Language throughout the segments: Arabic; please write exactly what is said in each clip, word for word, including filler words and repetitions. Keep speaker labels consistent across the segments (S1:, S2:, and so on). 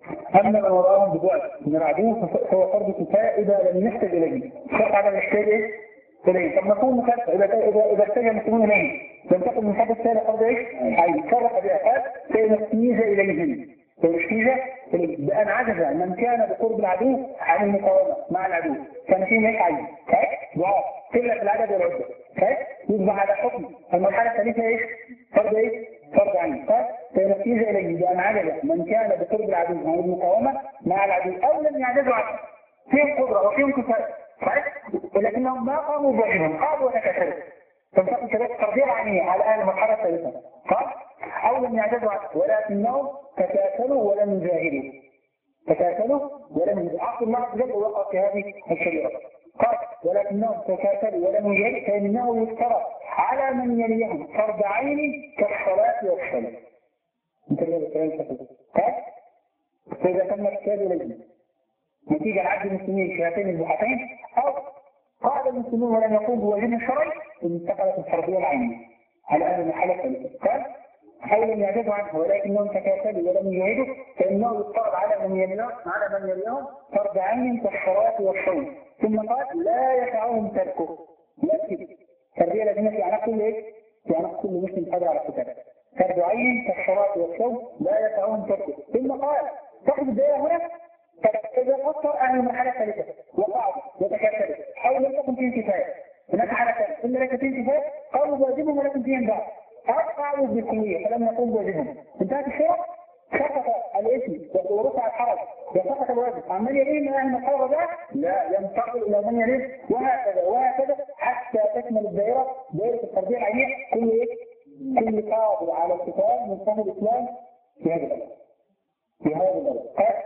S1: أما من وراءهم ببعد من العدو فهو فرض كفاية إذا لم يحتاج إليه. شرط عدم يحتاج إيه؟ إليه. طب مفهوم مكافأة إذا إذا إذا احتاج المسلمون إليه لم تكن من حدث ثاني فرض إيه؟ عين فرق بأفعال فإن احتيج إليهم فإن احتيج بأن عجز من كان بقرب العدو عن المقاومة مع العدو كان فيه إيه؟ عين ضعاف قلة في العدد والعدة يصبح على حكم المرحلة الثالثة إيه؟ فرض إيه؟ فرض عين فإن احتيج إليه بأن عجز من كان بقرب العدو عن المقاومة مع العدو أو لم يعجزوا عنه فيهم قدرة وفيهم كفاية ولكنهم ما قاموا بواجبهم قاموا وتكاسلوا فانتقل كذلك تربية عينية على أهل المرحلة الثالثة قال أو لم يعجزوا عنه ولكنهم تكاسلوا ولم يجاهدوا تكاسلوا ولم يجاهدوا عقل الله عز وجل وقع في هذه الشريعة قال ولكنهم تكاسلوا ولم يجاهدوا فإنه يفترض على من يليهم فرض عين كالصلاة والصلاة انتبه بالكلام الشكل قال فإذا تم احتياج إليه نتيجة لعد المسلمين في هاتين البحثين أو قال المسلمون ولم يقوم بواجب الشرعي انتقلت الفرضية العينية على أهل المحلة الثالثة قال أو لم يعجزوا عنه ولكنهم تكاسلوا ولم يجاهدوا فإنه يفترض على من يليهم على من يليهم فرض عين كالصلاة والصوم ثم قال لا يسعهم تركه يكفي التربية لازمة في عناق كل إيه؟ في عناق كل مسلم قادر على الكتاب فرض عين كالصلاة والصوم لا يسعهم تركه ثم قال تأخذ الدائرة هنا فإذا فكر أهل المرحلة الثالثة وقعوا وتكاسلوا حول لم تكن فيه كفاية هناك حالة ثالثة إن لك فيه كفاية قاموا بواجبهم ولكن فيهم بعض أو قعدوا بالكلية فلم يقوم بواجبهم انتهت الشرع سقط الاسم ورفع الحرج وسقط الواجب عمال يليه من أهل المرحلة الرابعة لا ينتقل إلى من يليه وهكذا وهكذا حتى تكمل الدائرة دائرة التربية العينية كل إيه؟ كل قاضي على القتال من فهم الإسلام في هذا الأمر في هذا الأمر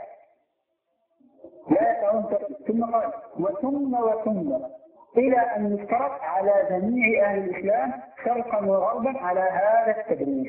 S1: لا يسعون تركه ثم قال وثم وثم إلى أن يفترض على جميع أهل الإسلام شرقا وغربا على هذا التدريج.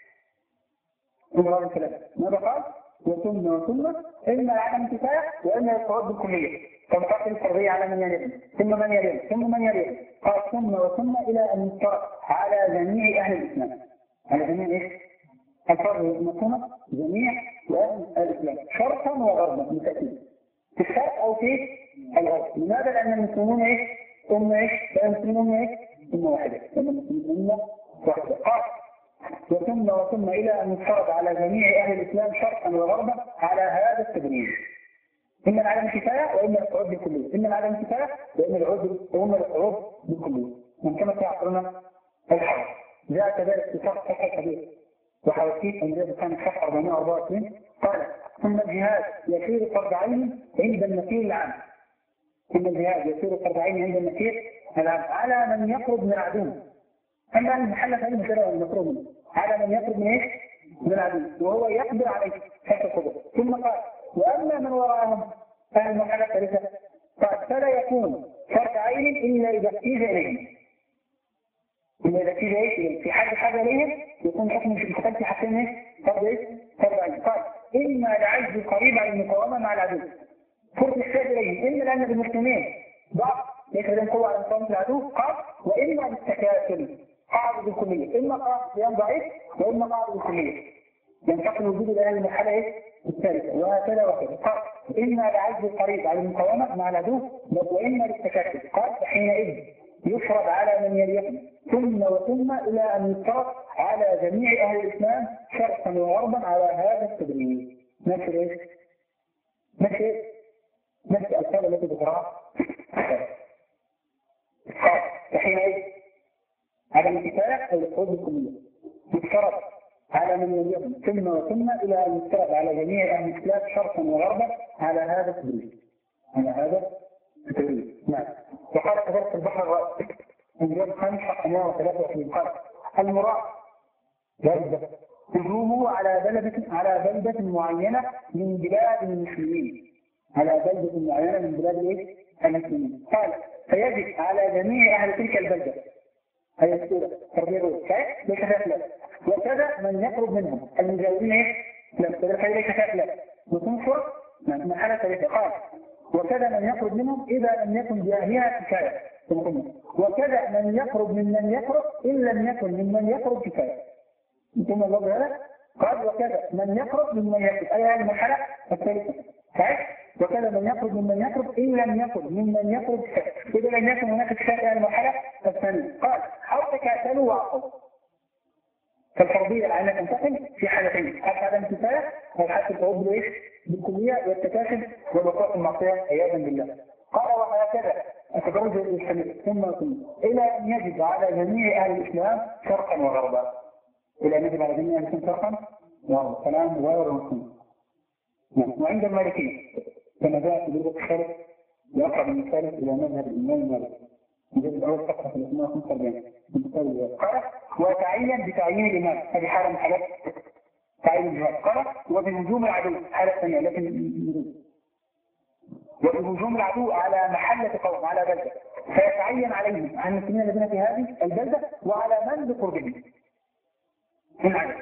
S1: ثم هذا الكلام ماذا قال؟ وثم وثم إما عدم كفاية وإما يفترض بالكلية تنتقل الفرضية على من يليه ثم من يليه ثم من يليه قال ثم وثم إلى أن يفترض على جميع أهل الإسلام على جميع إيش؟ الفرض المفهومة جميع أهل الإسلام شرقا وغربا بالتأكيد في الشرق أو في الغرب. لماذا؟ لأن المسلمون إيش؟ أمة إيش؟ لأن المسلمون إيش؟ أمة واحدة. لأن المسلمون أمة واحدة. قال وثم وثم إلى أن يفترض على جميع أهل الإسلام شرقا وغربا على هذا التدريج. إما العدم كفاية وإما الصعود بالكلية. إما العدم كفاية وإما العود وإما الصعود بالكلية. من كما سيعطينا الحرب. جاء كذلك في شرح صحيح الحديث وحوكيت أن جاء كان الشرح أربعمائة وأربعة وعشرين قال ثم الجهاد يصير فرض عين عند النكير العام. ثم الجهاد يصير فرض عين عند النكير العام على من يقرب من العدو. أما المحلة فهي مثلا المقرب منه على من يقرب من إيش؟ من العدو وهو يقدر عليه حتى القدر. ثم قال وأما من وراءهم أهل المحلة الثالثة قال فلا يكون فرض عين إلا إذا احتيج إليهم. إلا إذا احتيج إيش؟ في حاجة حاجة إليهم يكون حكم في الكتاب في حاجتين إيش؟ فرض إيش؟ فرض عين. قال إما لعجز قريب عن المقاومة مع العدو فرض احتاج إليه إما لأن المسلمين ضعف ليس لهم قوة على مقاومة العدو قال وإما بالتكاسل قاعدة بالكلية إما قاعدة بيان ضعيف وإما قاعدة بالكلية ينتقل وجود الآن من الحالة إيه؟ الثالثة وهكذا وكذا قال إما لعجز قريب على المقاومة مع العدو وإما بالتكاسل قال حينئذ يفرض على من يليهم ثم وثم إلى أن يفترض على جميع أهل الإسلام شرقا وغربا على هذا التدريج. نفس إيش؟ نفس إيش؟ نفس الألفاظ التي ذكرها قال فحينئذ عدم الكفاية أو الصعود بالكلية يفترض على من يليهم ثم وثم إلى أن يفترض على جميع أهل الإسلام شرقا وغربا على هذا التدريج على هذا التدريج. نعم. وقال كذلك في البحر الرأس الجواب خمس حقناه وثلاثة وعشرين قال المراد بلدة هجومه على بلدة على بلدة معينة من بلاد المسلمين على بلدة معينة من بلاد الايه؟ المسلمين. قال فيجب على جميع أهل تلك البلدة هي السورة تربيرون ليس فيها وكذا من يقرب منهم المجاورين ايه؟ لم تدرك ليس فيها وتنصر من حالة ثلاثة قال وكذا من يقرب منهم إذا لم يكن بأهلها كفاية وكذا من يقرب ممن يقرب إن لم يكن ممن يقرب كفاية. ثم الله هذا قال وكذا من يقرب ممن يقرب أي هذه المرحلة ثالثا صحيح؟ وكذا من يقرب ممن يقرب إن لم يكن ممن يقرب إذا لم يكن هناك اتفاق المرحلة الثانية. قال أو تكاسلوا وعقوا. فالفرضية العينة تنتقل في حالتين، حالة عدم الكفاية وحالة القعود بالإيش؟ بالكلية والتكاسل والوقوع في المعصية عياذا بالله. قال وهكذا التدرج الإسلامي ثم ثم إلى أن يجب على جميع أهل الإسلام شرقا وغربا. إلى أن يجب على جميع أهل الإسلام شرقا وغربا. كلام غير مسلم. وعند المالكية كما جاء في لغة الشرق يقرب المثال إلى مذهب الإمام مالك. نجد الأول فقرة في الإسلام خمسة وأربعين. قال وتعين بتعيين الإمام، هذه حالة من حالات تعيين الجهاد. قال وبهجوم العدو حالة ثانية لكن وبهجوم العدو على محلة قوم على بلدة فيتعين عليهم عن المسلمين الذين في هذه البلدة وعلى من بقربهم من عدد.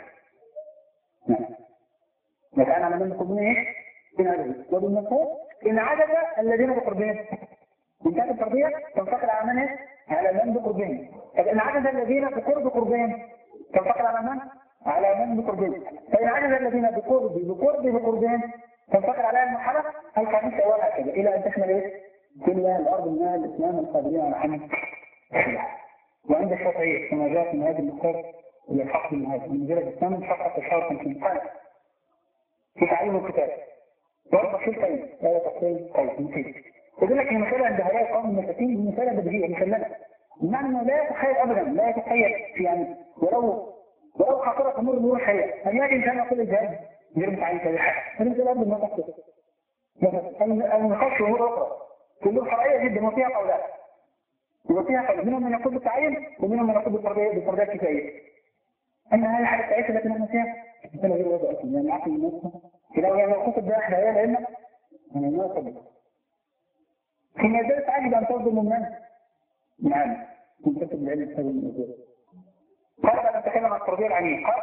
S1: الآن على من بقربهم إيش؟ من عدد. وبالمفهوم إن عدد الذين بقربهم من كانت الفرضية تنتقل على من؟ على من بقربهم. فإن عدد الذين بقرب قربهم تنتقل على من؟ على من بقربهم. فإن عدد الذين بقرب بقرب بقربهم تنتقل على المرحلة الخامسة وهكذا إلى أن تشمل إيه؟ كل أهل الأرض من أهل الإسلام القادرين على حمل السلاح. وعند الشافعية كما جاء في هذه المختار إلى الحق من هذا من مجرد الثامن فقط تشارك في الامتحان في تعليم الكتاب. وأربع شيء طيب لا تقول طيب مفيد. يقول لك المثال عند هؤلاء القوم المساكين المثال بديهية مسلمة. بمعنى أنه لا يتخيل أبدا لا يتخيل يعني ولو ولو خاطرة أمور الأمور الحياة أن يأتي إنسان يقول الجهاد غير متعين كذا حاجة هذا مثال أبدا ما تحصل. مثلا النقاش أمور أخرى كلها فرعية جدا وفيها قولات وفيها قول منهم من يقول بالتعين ومنهم من يقول بالفرضية الكفاية. أن هذه الحالة التعيشة التي نحن فيها مثلا غير وضع أصلا يعني عقل الناس إذا لو كتب ده إحدى عيال علمنا أنا ما أصدق فيما يزال تعجب أن تظلم من نعم منتسب العلم هذا الموضوع. قال أن نتكلم عن التربية العلمية. قال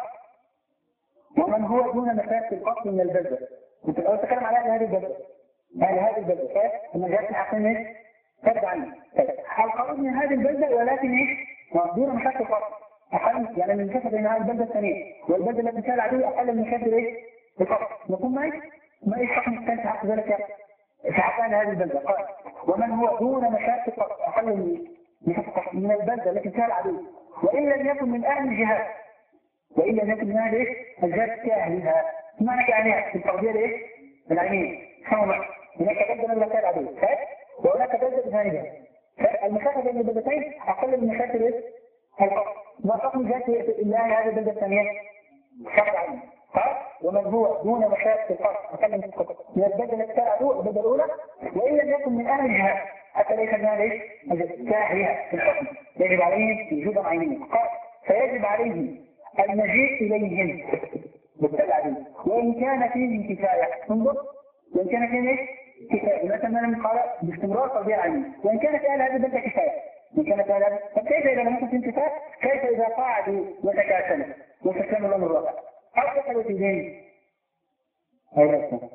S1: ومن هو دون مسافة القصر من البلدة. كنت الأول تكلم على هذه البلدة على هذه البلدة فاهم أن جاءت الحقين إيش؟ فرد عني القرب من هذه البلدة ولكن إيش؟ دون مسافة القصر أقل يعني من المسافة بين هذه البلدة الثانية والبلدة التي كان العدو أقل من مسافة إيش؟ القصر. نقول ما إيش؟ ما إيش حكم الثاني في حق ذلك في حق هذه البلدة. قال ومن هو دون مسافة القصر أقل من من البلدة التي كان العدو وإن لم يكن من أهل الجهاد وإن لم يكن من أهل إيش؟ الجهاد كأهلها. معنى كأهلها في التربية الإيش؟ العلمية. سمع هناك بلدة من كان العدو وهناك بلدة بجانبها. فالمسافة بين البلدتين أقل من مسافة الإيش؟ القصر. ما تقوم ذات إلا هذه البلدة الثانية شرط علمي. قال ومن هو دون مسافة القصر أقل من القصر من البلدة التي كان العدو البلدة الأولى وإن لم يكن من أهل الجهاد حتى ليس من أهل كأهلها في الحكم يجب عليهم وجوبا عينيا. قال فيجب عليهم المجيء إليهم بالتبع عليهم وإن كان فيه كفاية. انظر وإن كان فيه إيش؟ كفاية. مثلا من قال باستمرار تربية علمية وإن كان في أهل هذه البلدة كفاية وإن كان في أهل فكيف إذا لم يكن في كفاية كيف إذا قاعدوا وتكاسلوا وتسلموا الأمر الواقع أو دخلوا في ذهن هذا السنة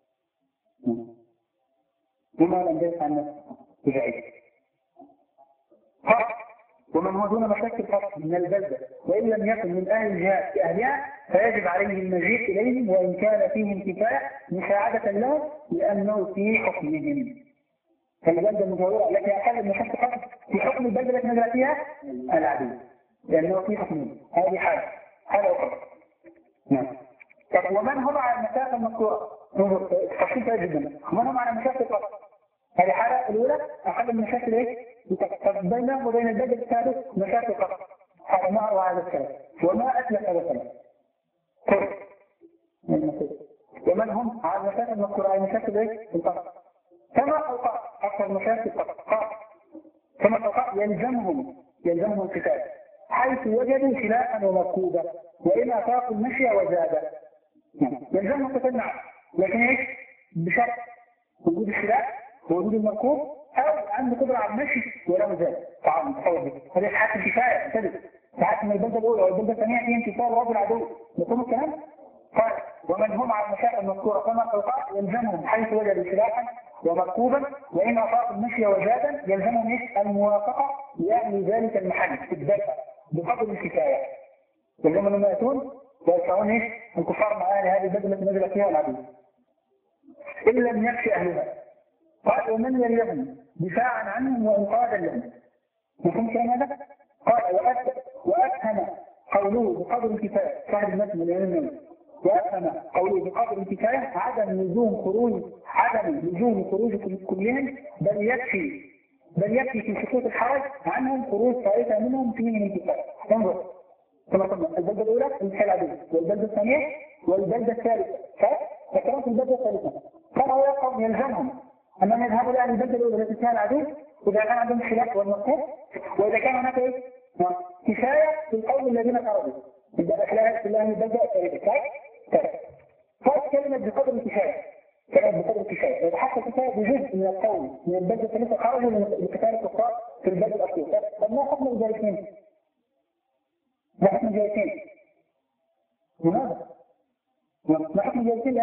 S1: بما لم يجلس عن نفسه بجعيد. ومن هو دون مشاكل الفصل من البلدة وإن لم يكن من أهل الجهاد كأهلها فيجب عليه المجيء إليهم وإن كان فيهم كفاية مساعدة له لأنه في حكمهم. فالبلدة المجاورة التي أقل من مشاكل الفصل في حكم البلدة التي نزل فيها العدو لأنه في حكمهم. هذه حالة حالة أخرى. نعم. ومن هم على المسافة المذكورة تفصيل كويس جدا. ومن هم على مسافة الفصل هذه حالة الأولى أقل من مسافة إيه؟ بينهم وبين البلد الثالث مسافة القصر. هذا ما هو هذا الكلام وما أتلف هذا الكلام. ومن هم على المسافة المذكورة على مسافة إيه؟ القصر. كما أوقات أكثر مسافة القصر. كما أوقات يلزمهم يلزمهم القتال حيث وجدوا سلاحا ومركوبا وإن أطاقوا المشي وزادا. يلزمهم القتال نعم لكن إيش؟ بشرط وجود السلاح ووجود المركوب أو عنده قدرة على المشي ولو زاد طبعا تحول هذه حالة الكفاية تجد ساعات من البلدة الأولى والبلدة الثانية فيها انتصار وراء العدو نقوم الكلام. قال ومن هم على المسافة المذكورة كما أوقات يلزمهم حيث وجدوا سلاحا ومركوبا وإن أطاقوا المشي وزادا يلزمهم إيش؟ الموافقة لأهل ذلك المحل في الدفع بقدر الكفاية. يلزمهم لما يأتون ويدفعون إيش؟ الكفار مع أهل هذه البلدة التي نزل فيها العدو. إن لم يكفي أهلها. قال ومن يليهم دفاعا عنهم وإنقاذا لهم. مفهوم كلام هذا؟ قال وأفهم قوله بقدر الكفاية صاحب المتن الإمام وأفهم قوله بقدر الكفاية عدم لزوم خروج عدم لزوم خروج كلهم بل يكفي بل يكفي في سقوط الحرج عنهم خروج طائفة منهم فيه من الكفاية. انظر كما قلنا البلدة الأولى الانتحال العدوي والبلدة الثانية والبلدة الثالثة فكلام في البلدة الثالثة كان هو يقوم يلزمهم أنهم يذهبوا إلى البلدة الأولى التي فيها العدو إذا كان عندهم خلاف والنقص وإذا كان هناك إيه؟ كفاية في القوم الذين خرجوا يبقى خلاف في الله البلدة الثالثة فهذه كلمة بقدر الكفاية كلمة بقدر الكفاية إذا حتى الكفاية بجزء من القوم من البلدة الثالثة خرجوا لقتال الكفار في البلدة الأخيرة طب ما حكم الجالسين؟ ما حكم الجالسين؟ لماذا؟ ما حكم الجالسين؟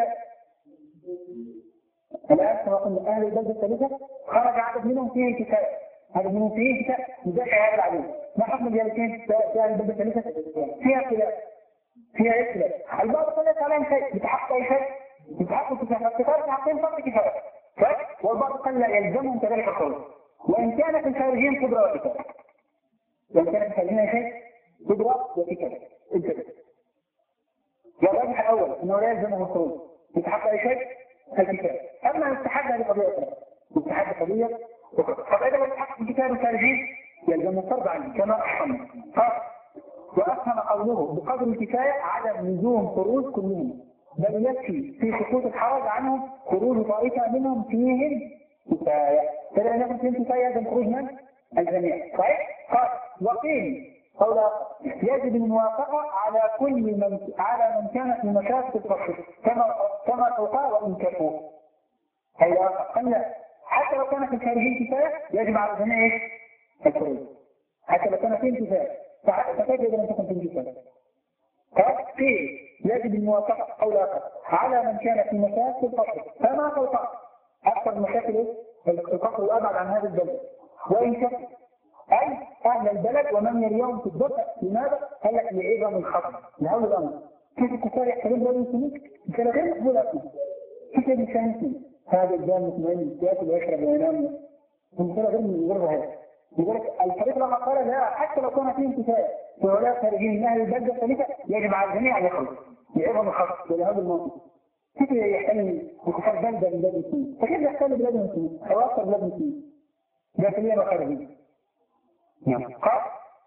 S1: الآن كما قلنا أهل البلدة الثالثة خرج عدد منهم فيه كفاية عدد منهم فيه كفاية مدافع هذا العدو ما حكم الجالسين في أهل البلدة الثالثة فيها خلاف فيها اختلاف البعض قال عليهم شيء بتحقق أي شيء بتحقق كفاية فالكفاية تحققين فقط كفاية والبعض قال لا يلزمهم كذلك القول وإن كان في الخارجين قدرة وكفاية وإن كان في الخارجين شيء قدرة وكفاية انتبه والراجح الأول أنه لا يلزمهم الخروج بتحقق أي شيء الكتاب أما الاتحاد هذه قضية أخرى الاتحاد قضية أخرى طب إذا الاتحاد الكتاب الخارجي يلزم الفرض عنه كما أحسن قال وأفهم قوله بقدر الكفاية عدم لزوم خروج كلهم بل يكفي في سقوط الحرج عنهم خروج طائفة منهم فيهم كفاية فلا يكون فيهم كفاية هذا الخروج من الجميع صحيح؟ قال وقيل قول يجب الموافقة على كل من على من كان في مشاكل الفصل كما كما توقع وإن كفوا أي قال حتى لو كان في الخارجين كفاية يجب على الجميع الخروج حتى لو كان فيه كفاية فكيف يجب أن تكون فيه كفاية قال فيه يجب الموافقة قول آخر على من كان في مشاكل الفصل كما توقع أكثر مشاكل الفصل وأبعد عن هذا البلد وإن كفوا أي أهل البلد ومن اليوم في الدفع لماذا؟ قال لك لعظم الخطر لهول الأمر كيف الكفار يحتلون بلد المسلمين؟ كان غير مقبول أصلا كيف الإنسان يسلم؟ هذا الجانب مطمئن يأكل ويشرب وينام ومثال غير من غير هذا لذلك الفريق لما قال لا حتى لو كان فيه انتفاع فهؤلاء خارجين من أهل البلد الثالثة يجب على الجميع أن يخرج لعظم الخطر ولهذا الموقف كيف يحتل الكفار بلدة من بلاد المسلمين؟ فكيف يحتل بلاد المسلمين؟ أو أكثر بلاد المسلمين داخليا وخارجيا قال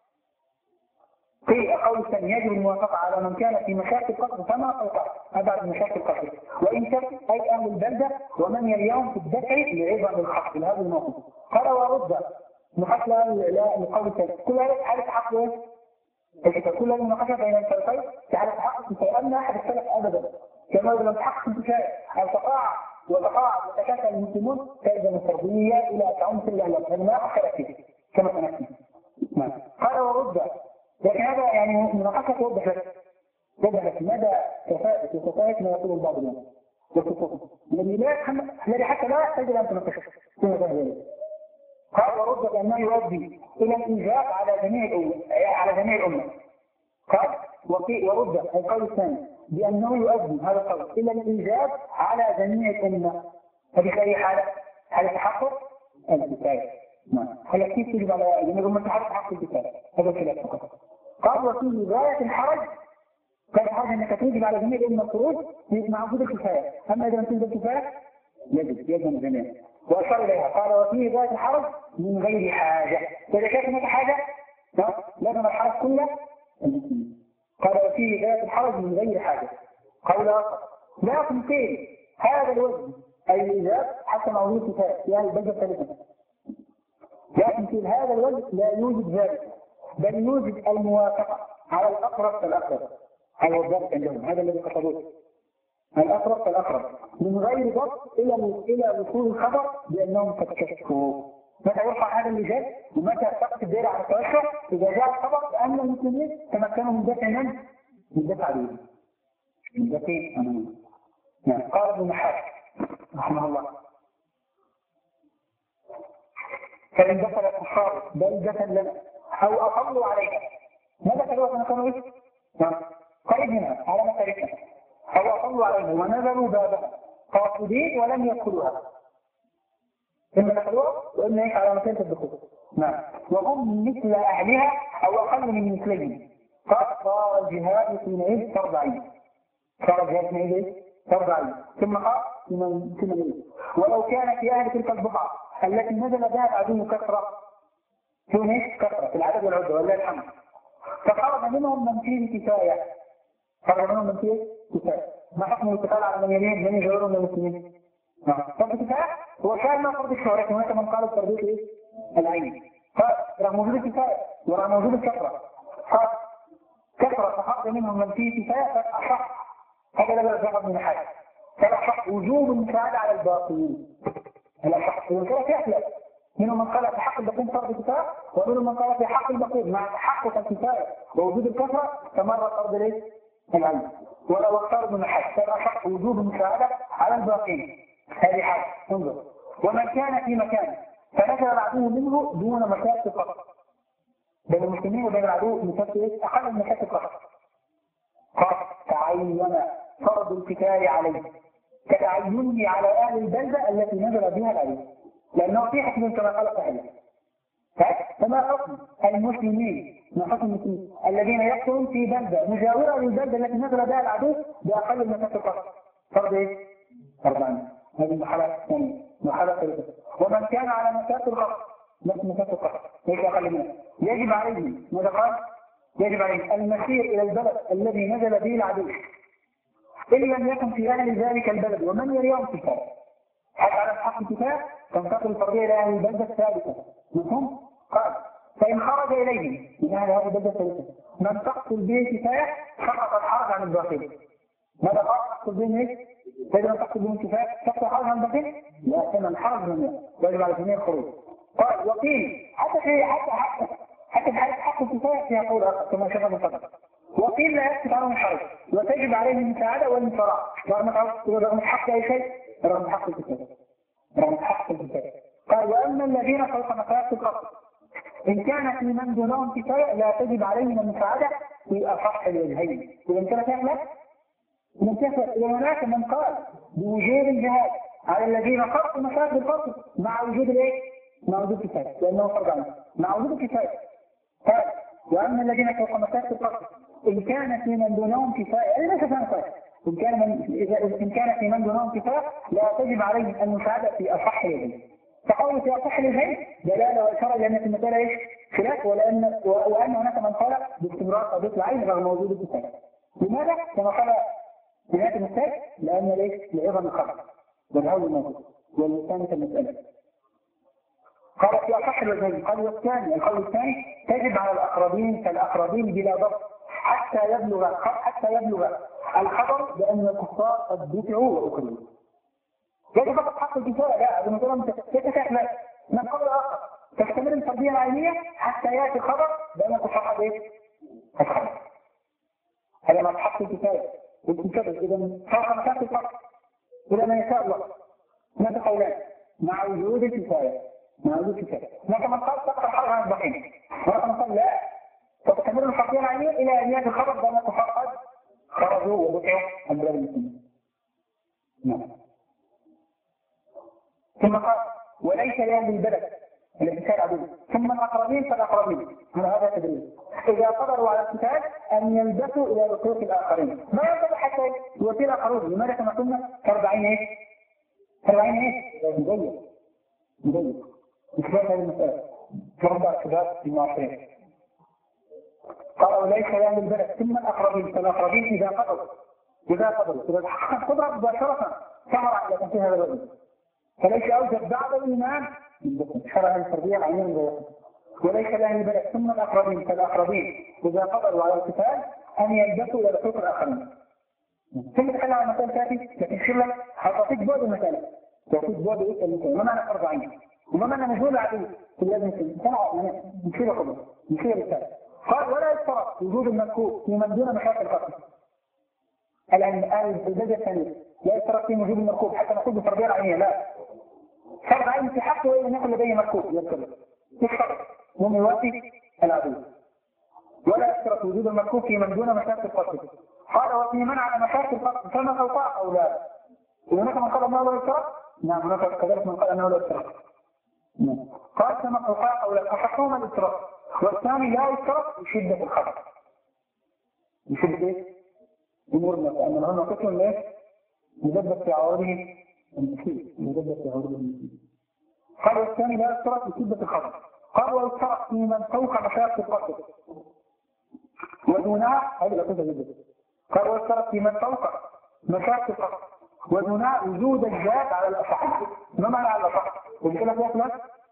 S1: قيل قول ثاني يجب الموافقة على من كان في مشاكل القصر كما توقع أبعد مشاكل القصر وإن كان أي أهل البلدة ومن اليوم في الدفع لعظم الحق لهذا الموقف قال ورد محصلة لقول ثاني كل هذا حالة حق ايه؟ كل هذا المناقشة بين الفريقين في حالة حق في أن أحد السلف أبدا كما لو لم تحقق انتفاع أو تقاعد وتقاعد وتكاثر المسلمون تلزم الفردية إلى تعم كل أهل هذا ما أخر فيه كما تنفي قال ورد لكن هذا يعني مناقشة توضح لك توضح لك مدى كفاءة وكفاءة ما يقول البعض اليوم الذي لا الذي حتى لا يحتاج إلى أن تناقشه فيما ذهب قال ورد بأنه يؤدي إلى الإيجاب على جميع الأمة على جميع الأمة قال ورد القول الثاني بأنه يؤدي هذا القول إلى الإيجاب على جميع الأمة هذه في أي حالة؟ حالة تحقق الكفاية هل كيف تجب على جميع الأمة حالة تحقق الكفاية هذا الخلاف فقط قال وفي غاية الحرج غاية الحرج أنك تجب على جميع الأمة الخروج مع وجود الكفاية أما إذا لم توجد الكفاية يجب يجب الجميع وأشار إليها قال وفي غاية الحرج من غير حاجة فإذا كانت هناك حاجة لازم الحرج كله قال وفي غاية الحرج من غير حاجة قول آخر لكن قيل هذا الوجه أي الإجابة حتى مع وجود كفاية يعني البلدة الثالثة لكن في هذا الوجه لا يوجد ذلك بل يوجد الموافقة على الأقرب فالأقرب على الضبط عندهم هذا الذي قصدوه الأقرب فالأقرب من غير ضبط إلى إلى وصول الخبر بأنهم قد كشفوا متى يرفع هذا اللجان ومتى تقف الدائرة على التوسع إذا جاء الخبر بأن المسلمين تمكنوا من دفع من؟ من دفع عليهم من دفع أمامهم نعم قال ابن محاك رحمه الله فإن دخل الكفار بلدة لنا أو أطلوا عليها ما دخلوا فنكونوا إيه؟ قريب منها على مكاركها أو أطلوا عليها ونزلوا بابها قاصدين ولم يدخلوها، إما دخلوها وإما هيك علامتين الدخول. نعم. وهم مثل أهلها أو أقل من مثلهم، قد صار الجهاد حينئذ فرض عين. صار الجهاد حينئذ فرض عين. ثم قال ثم ثم ولو كان في أهل تلك البقعة التي نزل بها العدو كثرة، هناك كثرة في العدد والعدة ولله الحمد، فخرج منهم من فيه كفاية، خرج منهم من فيه كفاية. ما حكم الاتفاق على من يلين من يجعلون من المسلمين؟ نعم. فرض كفاية هو كان ما فرض الشهرة، هناك من قال فرض ايه؟ العين. فرغم وجود الكفاية ورغم وجود الكثرة، كثرة فخرج منهم من فيه كفاية فأصح، هذا لا يعتبر من حاجة، فالأصح وجوب المساعدة على الباقيين. الأصح والكلام في أخلاق، منهم من قال في حق الباقين فرض كفاية، ومنهم من قال في حق الباقين مع تحقق الكفاية ووجود الكثرة استمر فرض ليه؟ العين. ولو اختار من حاجة فالأصح وجوب المساعدة على الباقين. هذه حاجة. انظر. ومن كان في مكان فنزل العدو منه دون مسافة فقط، بين المسلمين وبين العدو مسافة أقل من مسافة فقط، قد تعين فرض القتال عليه كتعينه على أهل البلدة التي نزل بها العدو، لأنه في حكم كما قال صحيح. فما حكم المسلمين ما حكم المسلمين الذين يقتلون في بلدة مجاورة للبلدة التي نزل بها العدو بأقل من مسافة فقط؟ فرض إيه؟ فرض عنه. هذه المرحلة الثانية. مرحلة ثالثة. ومن كان على مسافة القصر نفس مسافة القصر ليس أقل منه يجب عليه ماذا قال؟ يجب عليه المسير إلى البلد الذي نزل به العدو إن لم يكن في أهل ذلك البلد ومن يريهم كفاية. حتى على حق الكفاية تنتقل الفرضية إلى أهل البلدة الثالثة. مفهوم؟ قال فإن خرج إليه من أهل هذه البلدة الثالثة من تقتل به كفاية سقط الحرج عن الباقين. ماذا قال؟ تقتل به ايه؟ فإذا لم تقتل به كفاية سقط الحرج عن الباقين؟ لا، كان الحرج من يجب على الجميع الخروج. قال وقيل حتى في حتى حتى حتى في حالة حق الكفاية فيها قول آخر كما شرح من قبل. وقيل لا يسقط عنهم الحرج وتجب عليه المساعدة والانصراف رغم حق أي شيء، رغم حق الكفاية، رغم حق الكفاية. قال وأما الذين فوق مسافة القصر إن كان في من دونهم كفاية لا تجب عليهم المساعدة في أصح الوجهين. إذا كان فهم منتفع إلى هناك من قال بوجوب الجهاد على الذين قصوا مسافة القصر مع وجود الايه؟ مع وجود الكفاية، لأنه فرض عنه مع وجود الكفاية. قال وأما الذين فوق مسافة القصر إن كان في من دونهم كفاية، يعني ليس فهم قال إن كان من إذا إن كان في من دونهم كفاية لا تجب عليهم المساعدة في أصح الوجهين. فقالوا في أصح الوجهين دلالة وإشارة لأن في المسألة إيش؟ خلاف، ولأن وأن هناك من قال باستمرار قضية العين رغم وجود الكفاية. لماذا؟ كما قال في هذا المثال لأن ليس لعظم الخطأ والهول الموجود والثاني المسألة. قال في أصح الوجهين. قال والثاني القول الثاني تجب على الأقربين كالأقربين بلا ضبط حتى يبلغ حتى يبلغ الخبر بأن الكفار قد دفعوا وأكلوا. يجب فقط حق الكفاية. لا، هذا مثلا تتكلم من قبل آخر تستمر الفردية العينية حتى يأتي الخبر بأن الكفار قد إيه؟ هذا ما حق الكفاية. والكفاية إذا فوق مسافة الفرق إلى ما يشاء الله. هناك قولان مع وجود الكفاية مع وجود الكفاية. هناك من قال سقط الحرج عن الباقين، وهناك من قال لا فتستمر الفردية العينية إلى أن يأتي الخبر بأن الكفار قد خرجوا ودفعوا عن بلاد المسلمين. نعم. ثم قال وليس لأهل البلد الاتكال عدو ثم الأقربين فالأقربين. من هذا تدريب إذا قدروا على القتال أن يلبسوا إلى ركوب الآخرين ما ينبغي حتى يوصل القرود. لماذا كما قلنا كربعين إيه؟ كربعين إيه؟ مضيق مضيق مثل هذه المسألة كربع كباب في المعصرين. قال وليس لأهل البلد ثم الأقربين فالأقربين إذا قدروا إذا قدروا إذا تحقق قدرة مباشرة ثمر على تنفيذ هذا الرجل فليس أوجب بعد الإيمان شرع الفردية العينية. وليس لأهل البلد ثم الأقربين فالأقربين إذا قدروا على القتال أن يلبسوا إلى حقوق الآخرين. ثم تتكلم عن مسألة ثانية لكن شلة هتعطيك بعد المسألة تعطيك بعد إيه المسألة ما معنى فرض عين وما معنى نزول العدو في اللازم في نشير خبر نشير الثالث. قال ولا يشترط وجود المذكور في من دون مشاكل القتل. الآن البلدة الثانية لا يشترط في وجود المذكور حتى نقول بفردية العينية. لا، فرض عين في حقه وإن يكون لديه مذكور يذكره يشترط من يوافي العدو. ولا يشترط وجود المذكور في من دون مشاكل القتل. قال وفي من على مشاكل القتل فما فوقها أو لا. وهناك من قال انه لا يشترط. نعم هناك كذلك من قال انه لا يشترط. نعم قال كما قال او احقهما الاشتراط، والثاني لا يشترط بشده الخطر. بشده ايه؟ امور الناس، لان هنا قسم ايه؟ مدبر في عوارضه المفيد، مدبر في عوارضه المفيد. قال والثاني لا يشترط بشده الخطر. قال ويشترط في من فوق مشاق القصر ودونها، هذه الأسئلة جدا. قال ويشترط في من فوق مشاق القصر ودونها وجود الذات على الأصح. ما معنى على الأصح؟ ومثلا فيها خلاف؟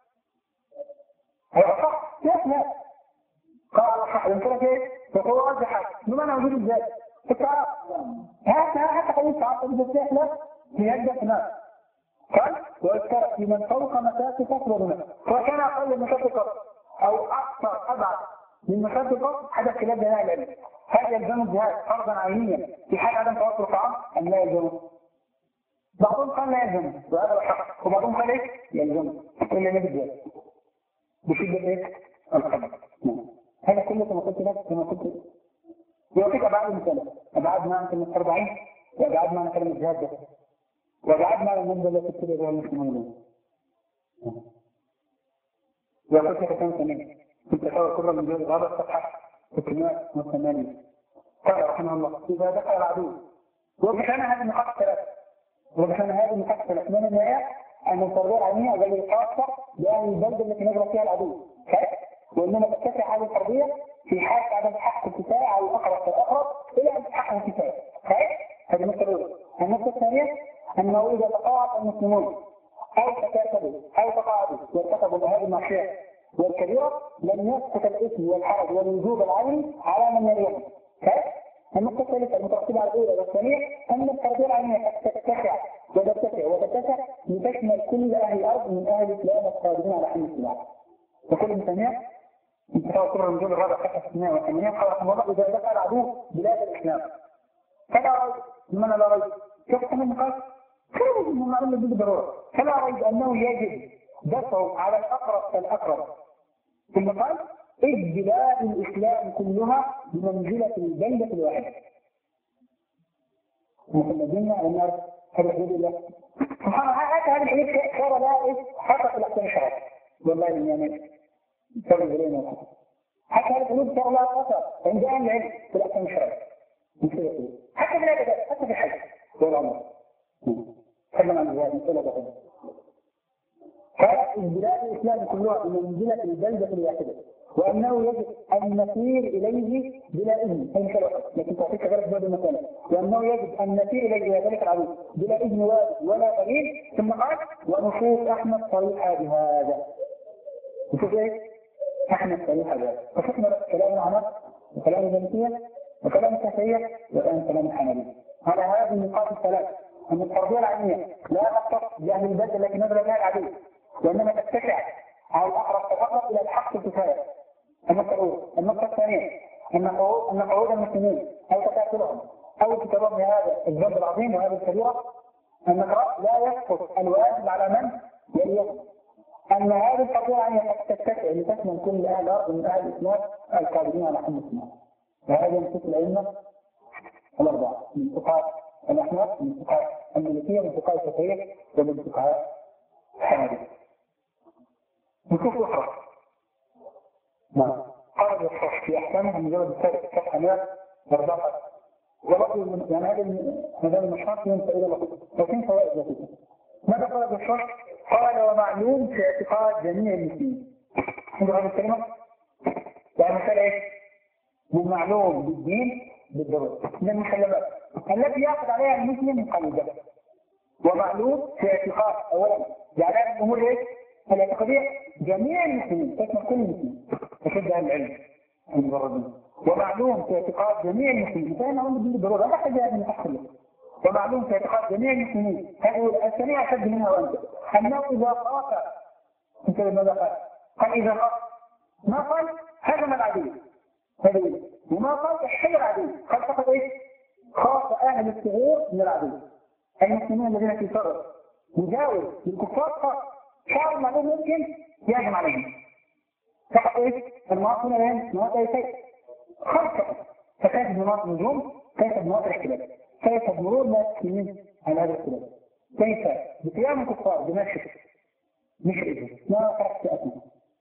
S1: هي أصح فيها خلاف. قال على الأصح ومثلا فيه فهو أرجح. ما معنى وجود الذات؟ التعرف هذا حتى قلت تعرف إذا فيها خلاف في هذا خلاف. قال ويشترط في من فوق مشاق القصر ودونها، فكان أقل من مشاق القصر أو أكثر أبعد من مشاق القصر حدث خلاف بين أهل العلم. هل يلزم الجهاد فرضا عينيا في حال عدم توفر الطعام أم لا يلزمه؟ بعضهم قال لا يلزمه وهذا الحق، وبعضهم قال ايه؟ يلزمه إلا نجد بشدة ايه؟ القدر. هذا كله كما قلت لك كما قلت يعطيك أبعاد المثال، أبعاد معنى كلمة أربعين وأبعاد معنى كلمة جهاد ده وأبعاد معنى المنزل التي تتبع بها المسلمين. ويعطيك كم ثمانية كنت أشاور كل من جهد هذا الصفحة ستمائة وثمانية. قال رحمه الله إذا دخل العدو وبحنا هذه النقاط الثلاثة وبحنا هذه النقاط الثلاثة من النهاية أن التربية العلمية غير خاصة بأهل البلدة التي نزل فيها العدو، وإنما تتسع هذه التربية في حال عدم حق الكفاية على الأقرب فالأقرب إلى أن تحقق الكفاية. هذه النقطة الأولى. النقطة الثانية أنه إذا تقاعد المسلمون أو تكاتبوا أو تقاعدوا وارتكبوا بهذه المعصية والكبيرة لم يسقط الإثم والحرج والوجوب العلمي على من يليهم. النقطة الثالثة المترتبة على الأولى والثانية أن التربية العلمية قد تتسع وتتسع وتتسع لتشمل كل أهل الأرض من أهل الإسلام القادرين على حمل السلاح. وكل من ثانية انتهى كل الرجل الرابع حتى اثنين وثمانية قال رحمه الله إذا دخل العدو بلاد الإسلام فلا ريب لمن لا ريب كيف من قال كل من معلومة بالضرورة فلا ريب أنه يجب دفعه على الأقرب فالأقرب. ثم قال إذ بلاد الإسلام كلها بمنزلة البلدة الواحدة. مثل مدينة أو النار هذا حدود الله سبحان الله. حتى هذا الحديث صار لا حتى في الأحكام الشرعية والله يعني صار إلينا حتى هذا الحدود صار لا أثر عند أهل العلم في الأحكام الشرعية حتى في العبادات حتى في الحج والعمر. تكلم عن هذه المسألة. قال بلاد الإسلام كلها بمنزلة البلدة الواحدة وأنه يجب أن نسير إليه بلا إذن أي شرع، لكن تعطيك غير باب المكان، وأنه يجب أن نسير إليه إلى ذلك العدو بلا إذن ولا دليل. ثم قال ونشوف أحمد صريحة بهذا. نشوف إيه؟ أحمد صريحة بهذا. فشفنا كلام العناص وكلام الجنسية وكلام الكافية والآن كلام الحنبلية على هذه النقاط الثلاث. أن التربية العلمية لا تختص بأهل البلد التي نزل بها العدو وإنما تتسع على الأقرب فالأقرب إلى الحق الكفاية. النقطة الأولى. النقطة الثانية أن أن قعود المسلمين أو تكاتلهم أو كتابهم بهذا الذنب العظيم وهذه الكبيرة أن لا يسقط الواجب على من يليهم. أن هذه التربية العلمية قد تتسع لتشمل كل أهل الأرض من أهل الإسلام القادرين على حمل الإسلام. وهذا نصوص الأئمة الأربعة من فقهاء الأحناف من فقهاء المالكية من فقهاء الشافعية ومن فقهاء الحنابلة. نصوص أخرى نعم قال الصح في أحكامه مجرد الثالث صفحة مئة وأربعة ولكن يعني هذا المدام المشهور ينسى إلى لطيفة لكن فوائد لطيفة. ماذا قال الصح؟ قال ومعلوم في اعتقاد جميع المسلمين. عنده هذه الكلمة يعني مثال إيه؟ من معلوم بالدين بالضرورة من المسلمات التي يأخذ عليها المسلم قلبه. ومعلوم في اعتقاد أولا يعني الأمور إيه؟ الاعتقادية جميع المسلمين تشمل كل المسلمين تشد أهل العلم المجردين. ومعلوم في اعتقاد جميع المسلمين فإن أمر بالدين بالضرورة لا حاجة من أحسن. ومعلوم في اعتقاد جميع المسلمين هذه الثانية أشد منها وأنت أنه إذا قاطع أنت ماذا قال؟ قال إذا قاطع ما قال هزم العدو هذا وما قال احتل العدو قال فقط إيه؟ خاص أهل الثغور من العدو المسلمين الذين في ثغر يجاوز للكفار خاص شعر المعلوم ممكن يهجم عليهم فقط إيه؟ المناطق هنا وين؟ مناطق إيه؟ خاصة فكيف بمناطق الهجوم كيف بمناطق الاحتلال كيف بمرور ناس مسلمين على هذا الاحتلال كيف بقيام الكفار بما شئت مش إذن ما فرقت أثناء.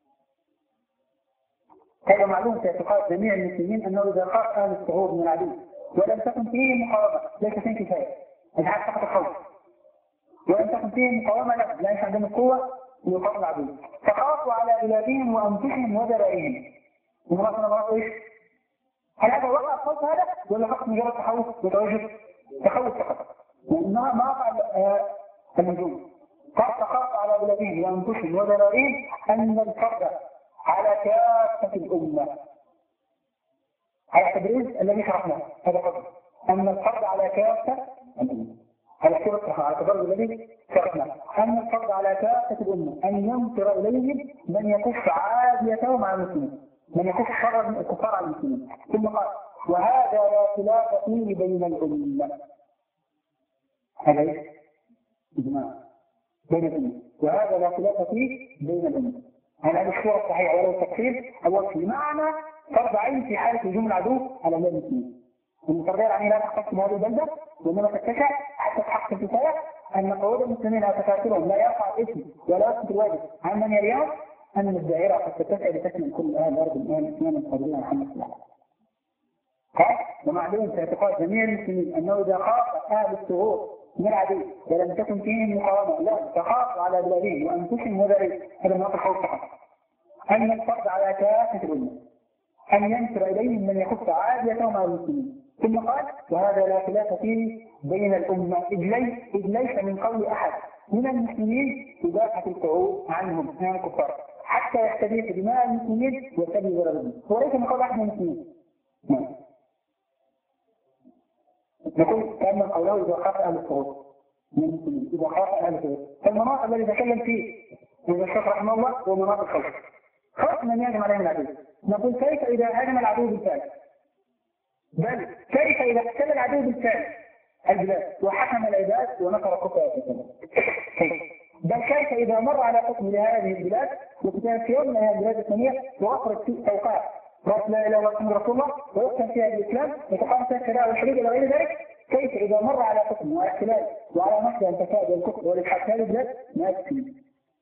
S1: هذا معلوم في اعتقاد جميع المسلمين أنه إذا خاف أهل الصعود من العدو ولم تكن فيه مقاومة ليس فيه كفاية، العكس فقط الخوف، وإن تكن فيه مقاومة لا ليس عندهم القوة ليقاوم العدو، فخافوا على بلادهم وأنفسهم وذرائهم. وما كنا نقول إيش؟ هل هذا وقع الخوف هذا ولا فقط مجرد تخوف وتوجه؟ تخوف فقط، لأنها ما وقع النجوم. فخاف على بلادهم وأنفسهم وذرائهم أن الفرد على كافة الأمة على تبريز الذي شرحناه هذا قبل أن الفرد على كافة الأمة على سورة على تبريز الذي شرحناه أن الفرد على كافة الأمة أن ينصر إليهم من يكف عاديتهم على المسلمين، من يكف شر الكفار على المسلمين. ثم قال وهذا لا خلاف فيه بين الأمة. هذا ايش؟ إجماع بين الأمة، وهذا لا خلاف فيه بين الأمة. هذا الصورة الصحيحة ولو التفصيل أول في معنى فرض عين في حالة هجوم العدو على بلاد المسلمين. المترجع يعني لا تختص بهذه البلدة وإنما تتسع حتى تحقق الكفاية أن قواد المسلمين وتكاثرهم لا يقع الإثم ولا يسقط الواجب عن من يريهم، أن الدائرة قد تتسع لتشمل كل أهل الأرض من أهل الإسلام القادرين على حمل السلاح. قال ومعلوم في اعتقاد جميع المسلمين أنه إذا خاف أهل الثغور من العدو ولم تكن فيهم مقاومة لا تخاف على بلادهم وأنفسهم وذريهم، هذا ما تخوف فقط. أن الفرد على كافة الأمة أن ينصر إليهم من يخف عاديتهم على المسلمين. ثم قال وهذا لا خلاف فيه بين الأمة إذ ليس, إذ ليس من قول أحد من المسلمين إباحة القعود عنهم عن الكفار حتى يستبيح دماء المسلمين ويستبيح ذرارهم. هو ليس من قول أحد من المسلمين. نعم. نقول كأن قوله إذا خاف أهل الصعود من المسلمين إذا خاف أهل الصعود، فالمناطق الذي تكلم فيه ابن الشيخ رحمه الله هو مناطق الخوف، خوف من يهجم عليهم العدو. نقول كيف إذا هجم العدو بالفعل، بل كيف إذا احتل العدو بالفعل البلاد وحكم العباد ونصر الكفار في البلاد، بل كيف إذا مر على حكم لهذه البلاد وكانت في يوم من هذه البلاد الثانية وأخرج في توقعات رأس لا إله إلا الله رسول الله ويحكم فيها الإسلام وتقام فيها الشريعة والحدود إلى غير ذلك، كيف إذا مر على حكم وعلى احتلال وعلى نشر الفساد والكفر والإلحاد في هذه البلاد ما يكفي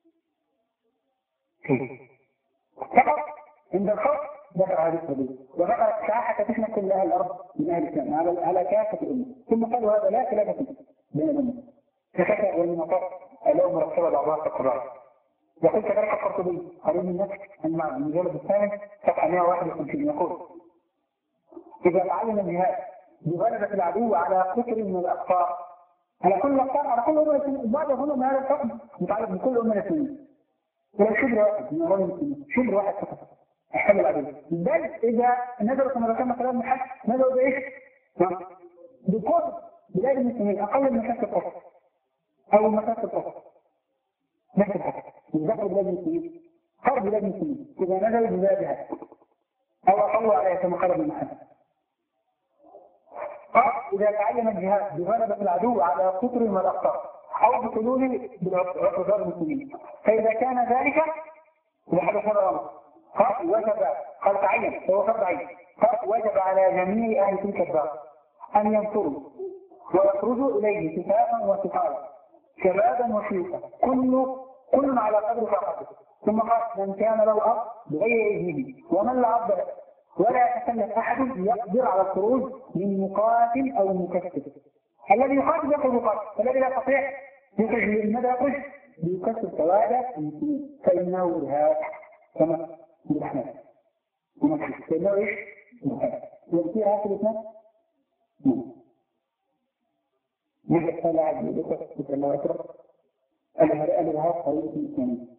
S1: فقط عند الخوف ذكر هذه الحدود وذكر الساحة تشمل كل أهل الأرض من أهل الإسلام على على كافة الأمة. ثم قالوا هذا لا خلاف فيه بين الأمة فكتب والمناطق الأمة مرتبة بعضها تقرر. يقول كذلك القرطبي عليه النفس المعنى المجلد الثاني صفحة مئة وواحد وخمسين يقول إذا تعلم الجهاد بغلبة العدو على قطر من الأقطار على كل الأقطار على كل أمة بعض هنا من هذا الحكم متعلق بكل أمة الاثنين ولو شبر واحد من أمم المسلمين شبر واحد فقط احتمل العدو، بل إذا نزلوا كما ذكرنا كلام محق نزلوا بإيش؟ بكل بلاد المسلمين أقل من مسافة القصر أو مسافة القصر نفس الحكم بالذكر بلاد المسلمين قرب بلاد المسلمين إذا نزلوا بلادها أو أقلوا عليها كما قال ابن محمد. إذا تعين الجهاد بغلبة العدو على قطر من الأقطار أو بحلول باعتذار المسلمين، فإذا كان ذلك وحدث الأمر قال وجب قال تعين فهو فرض عين قال وجب على جميع أهل تلك الدار أن ينصروا ويخرجوا إليه كفافا وثقالا شبابا وشيوخا كل كل على قدر طاقته. ثم قال من كان له أب بغير إذنه ومن لا أب ولا يتكلف أحد يقدر على الخروج من مقاتل أو مكسب. الذي يقاتل يخرج مقاتل، الذي لا يستطيع يخرج لماذا يخرج؟ ليكسر سواد المسلمين فإنه إرهاب كما بالأحناف فإنه إيش؟ إرهاب يبكي هذا الاثنين؟ نجد فلا عدل يكسر الله أكبر الإرهاب طريقة الإسلامية.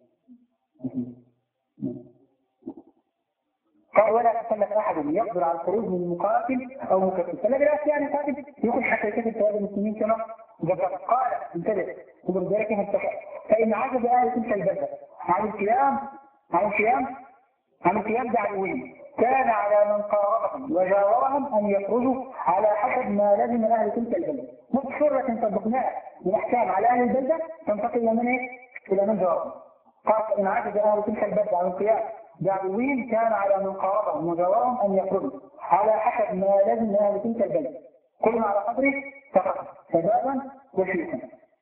S1: قال ولا يتكلف أحد يقدر على الخروج من مقاتل أو مكتب، فالذي لا يستطيع أن يقاتل يخرج حتى يكتب سواد المسلمين كما ذكر. قال انتبه ومن ذلك هالتفع فإن عجز أهل تلك البلدة عن القيام عن القيام عن القيام بعدوهم كان على من قاربهم وجاورهم أن يخرجوا على حسب ما لزم أهل تلك البلدة. متصرة طبقناها من أحكام على أهل البلدة تنتقل إلى من إيه؟ إلى من جاورهم. قال إن عجز أهل تلك البلدة عن القيام بعدوهم كان على من قاربهم وجاورهم أن يخرجوا على حسب ما لزم أهل تلك البلدة كل على قدره فقط شبابا وشيوخا.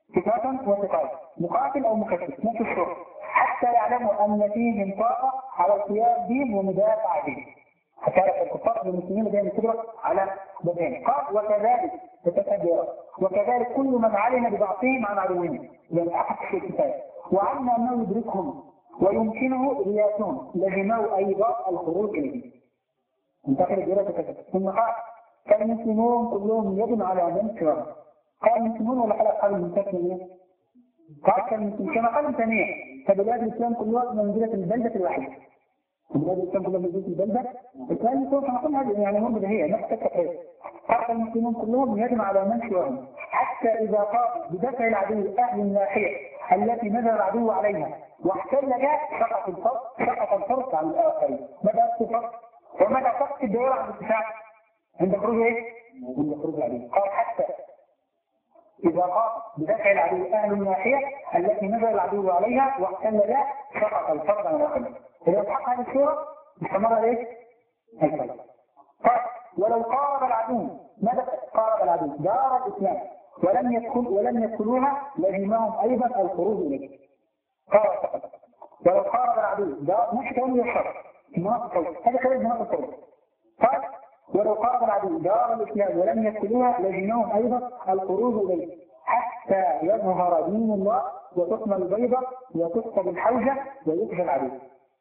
S1: فتنة وتقاتل، مقاتل أو مكتب نفس الشرط، حتى يعلموا أن فيهم طاقة على القيام بهم ومدافع بهم. حتى الكفار المسلمين بين الكبرى على بدين. قال وكذلك تتفجر، وكذلك كل من علم بضعفهم عن عدوهم لأن أحد في الكتاب وعلم أنه يدركهم ويمكنه رياسهم لزموا أيضا الخروج إليه. انتقل الجرة ثم قال فالمسلمون كلهم يد على من سواهم. قال المسلمون ولا خلق قال المسلمين؟ قال كالمسلمين كما قال ثانية فبلاد الإسلام كلها منزلة البلدة الواحدة. بلاد الإسلام كلها منزلة البلدة الإسلام يكون كما قلنا هذه يعني هم بدهية نفس التقرير. قال المسلمون كلهم يد على من سواهم حتى إذا قاموا بدفع العدو أهل الناحية التي نزل العدو عليها واحتلها سقط الفرق سقط الفرق عن الآخرين. ماذا الفرق؟ وماذا تقصد الدولة عن الدفاع؟ عند خروج ايه؟ عند خروج العدو. قال حتى إذا قام بدفع العدو أهل الناحية التي نزل العدو عليها واحتلها سقط الفرق عن الآخرين. إذا تحقق هذه الصورة استمر ايه؟ الفرق. قال ولو قارب العدو ماذا قارب العدو؟ دار الإسلام ولم يدخل ولم يدخلوها لزمهم أيضا الخروج إليه. قال فقط ولو قارب العدو دار مش كون يشرب مناطق هذا كلام مناطق. قال ولو قارب العدو دار الإسلام ولم يدخلوها لزمهم أيضا الخروج إليه حتى يظهر دين الله وتقمى البيضة وتسقط الحوجة ويخشى العدو.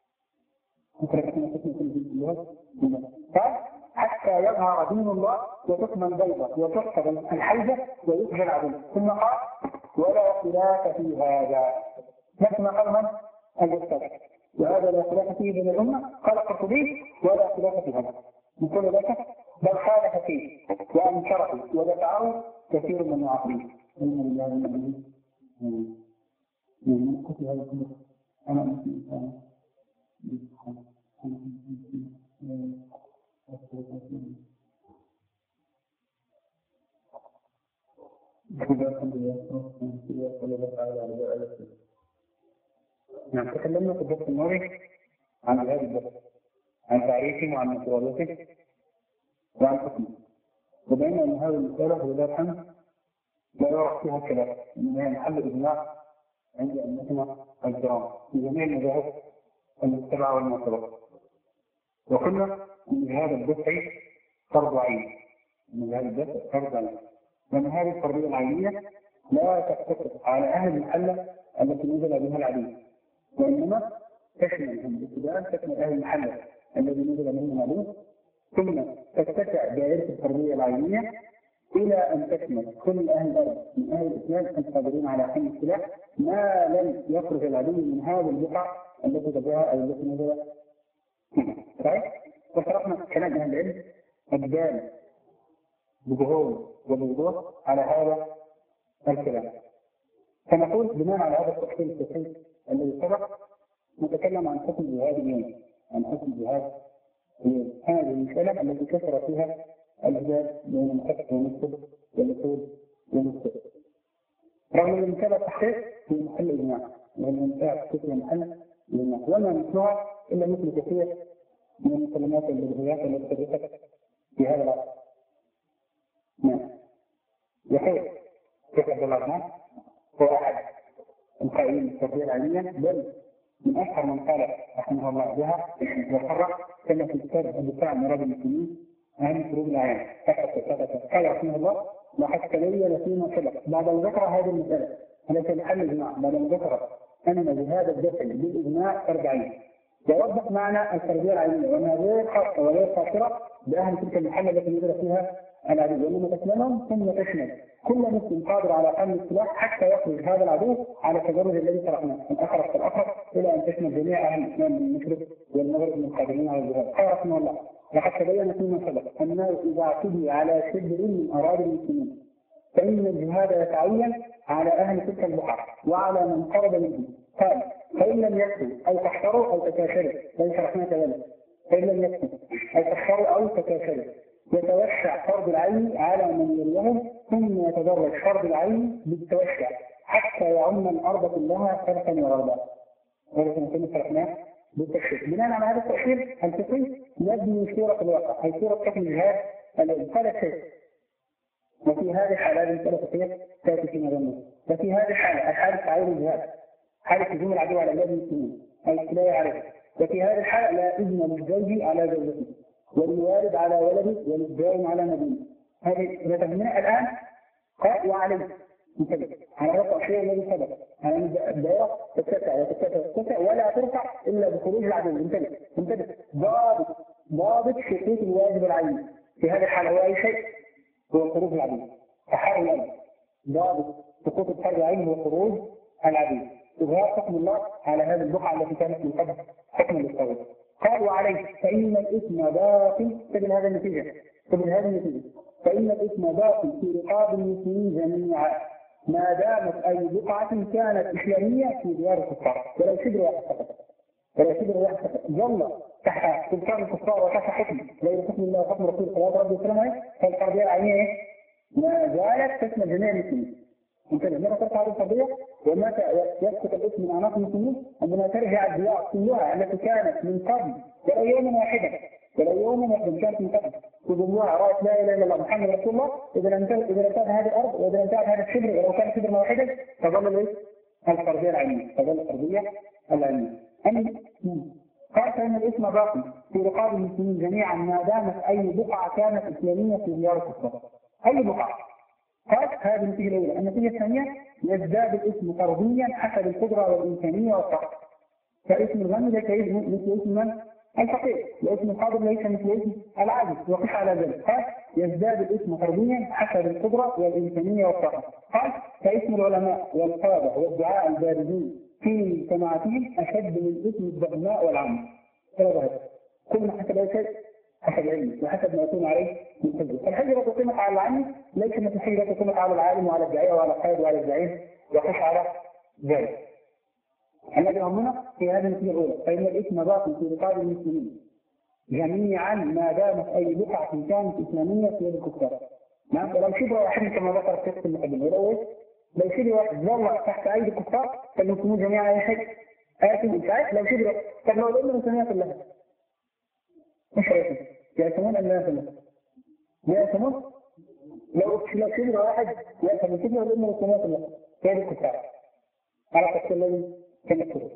S1: قال حتى يظهر دين الله وتقمى البيضة وتسقط الحوجة ويخشى العدو. ثم قال ولا خلاف في هذا نفس ما قال من؟ الأستاذ وهذا لا خلاف فيه بين الأمة. قال القرطبي ولا خلاف في هذا نقول لك بل خالف فيه وأنكره ودفعه كثير من المعاصرين. نعم تكلمنا في الدرس الماضي عن هذا الدرس عن تعريفه وعن مفرداته وعن حكمه وبين أن هذه المسألة ولله الحمد لا يعرف فيها كلام إنها محل إجماع عند أئمتنا الكرام في جميع المذاهب المتبعة والمعتبرة. وقلنا أن هذا الدفع فرض عين أن هذا الدفع فرض عين وأن هذه الفرضية العينية لا تقتصر على أهل المحلة التي نزل بها العدو وإنما تشمل هم ابتداء تشمل أهل المحلة الذي نزل بهم العدو ثم تتسع دائرة الفرضية العينية إلى أن تشمل كل أهل الأرض من أهل الإسلام القادرين على حمل السلاح ما لم يخرج العدو من هذه البقعة التي تبعها أو التي نزل فيها. صحيح؟ وشرحنا كلام أهل العلم الدال بظهور وبوضوح على هذا الكلام. فنقول بناء على هذا التفصيل الصحيح الذي سبق نتكلم عن حكم الجهاد اليوم عن حكم الجهاد اليوم هذه المسألة التي كثر فيها الأحزاب بين المكتب والمكتب والمسؤول والمكتب رغم أن المسألة تحقيق في محل إجماع لأن المسألة تحقيق في محل إجماع وما مثلها إلا مثل كثير من المسلمات والبدهيات التي تدرست في هذا العصر. نعم يحيى كيف عبد الله هو أحد القائلين بالتربية العلمية بل من أشهر من قال رحمه الله بها وفرق كما في كتاب الدفاع عن مراد المسلمين أهم فروض العين قال رحمه الله وحتى تبين فيما سبق بعد أن ذكر هذه المسألة التي محل إجماع بعد أن ذكر أن بهذا الدفع بالإجماع أربعين ووضح معنى التربية العلمية وأنها غير خاصة وغير قاصرة بأهل تلك المحلة التي يدرس فيها العدو وإنما تشملهم ثم تشمل كل مسلم قادر على حمل السلاح حتى يخرج هذا العدو على التدرج الذي شرحناه من أخرج فالأخرج إلى أن تشمل جميع أهل الإسلام من المشرق والمغرب من القادرين على الجهاد. قال رحمه الله وقد تبين فيما سبق أنه إذا اعتدي على شبر من أراضي المسلمين فإن الجهاد يتعين على أهل تلك البقعة وعلى من قرب منهم. قال فإن لم يكفوا أو تحشروا أو تكاشروا ليس شرحنا كذلك فإن لم يكفوا أو تحشروا أو تكاشروا يتوسع فرض العين على من يليهم ثم يتدرج فرض العين بالتوسع حتى يعم الأرض كلها فرقا وغربا. ولكن كنا شرحناه بالتفصيل. بناء على هذا التفصيل الفقهي نبني صورة الواقع أي صورة حكم الجهاد الذي قال الشيخ وفي هذه الحالة هذه المسألة فقهية تأتي في نظامه. وفي هذه الحالة الحالة تعين الجهاد، حالة هجوم العدو على بلاد المسلمين أو الاستيلاء عليه. وفي هذه الحالة لا إذن للزوج على زوجته والوالد على ولده والدائم على مدينه. هذه إذا تهمنا الآن قال وعليه انتبه على رفع الشيء الذي سبق، على الدائرة تتسع وتتسع وتتسع ولا ترفع إلا بخروج العدو. انتبه انتبه ضابط ضابط شروط الواجب العيني في هذه الحالة هو أي شيء؟ هو خروج العدو. فحال الأمر ضابط سقوط الحرب العين هو خروج العدو، إظهار حكم الله على هذه البقعة التي كانت من قبل حكم للطاغوت. قال وعليه فإن الإثم باقي تبن هذا النتيجة تبن هذه النتيجة فإن الإثم باقي في رقاب المسلمين جميعا ما دامت أي بقعة كانت إسلامية في ديار الكفار ولو شبر واحد فقط ولو شبر واحد فقط ظل تحت سلطان الكفار وتحت حكم غير حكم الله وحكم رسول الله صلى الله عليه وسلم فالقضية العينية ما زالت تشمل جميع المسلمين. انتبه متى ترفع هذه القضية ومتى يسقط الاسم من اعناق المسلمين عندما ترجع الديار كلها التي كانت من قبل ولو يوما واحدا ولو يوما واحدا كانت من قبل وجموعها رايت لا اله الا الله محمد رسول الله. اذا انتهت اذا انتهت هذه الارض واذا انتهت هذا الشبر ولو كان شبرا واحدا تظل الايه؟ الفرضيه العلميه تظل الفرضيه العلميه. قال فإن الاسم باقي في رقاب المسلمين جميعا ما دامت أي بقعة كانت إسلامية في ديار الكفار. أي بقعة؟ قال هذه النتيجة الأولى. النتيجة الثانية يزداد الاسم فرضيا حسب القدرة والإمكانية والطاقة. فاسم الغني ليس مثل اسم من؟ الفقير، واسم القادر ليس مثل اسم العاجز وقف على ذلك. قال يزداد الاسم فرضيا حسب القدرة والإمكانية والطاقة. قال فاسم العلماء والقادة والدعاء الباردين في جماعتهم أشد من اسم الضغماء والعامة. كل ما حسب أي شيء حسب العلم وحسب ما يكون عليه من حجة. الحجة تقيمت على العلم ليس مثل الحجة تقيمت على العالم وعلى الداعية وعلى القائد وعلى الزعيم وقف على ذلك. الذي همنا في هذه النتيجة الأولى فإن الاسم باقي في رقاب المسلمين جميعا ما دامت أي بقعة كانت إسلامية في يد الكفار. نعم ولو شبر واحد كما ذكر الشيخ المقدم ولو لو شبر واحد ظل تحت أيدي الكفار فالمسلمون جميعا أي شيء آتم إنسان لو شبر. طب لو الأمة الإسلامية كلها مش رأيكم يأتمون أم لا يأتمون؟ لا يأتمون؟ لو لو شبر واحد يأتم شبر الأمة الإسلامية كلها في يد الكفار على قصة الذي كان يكتبه.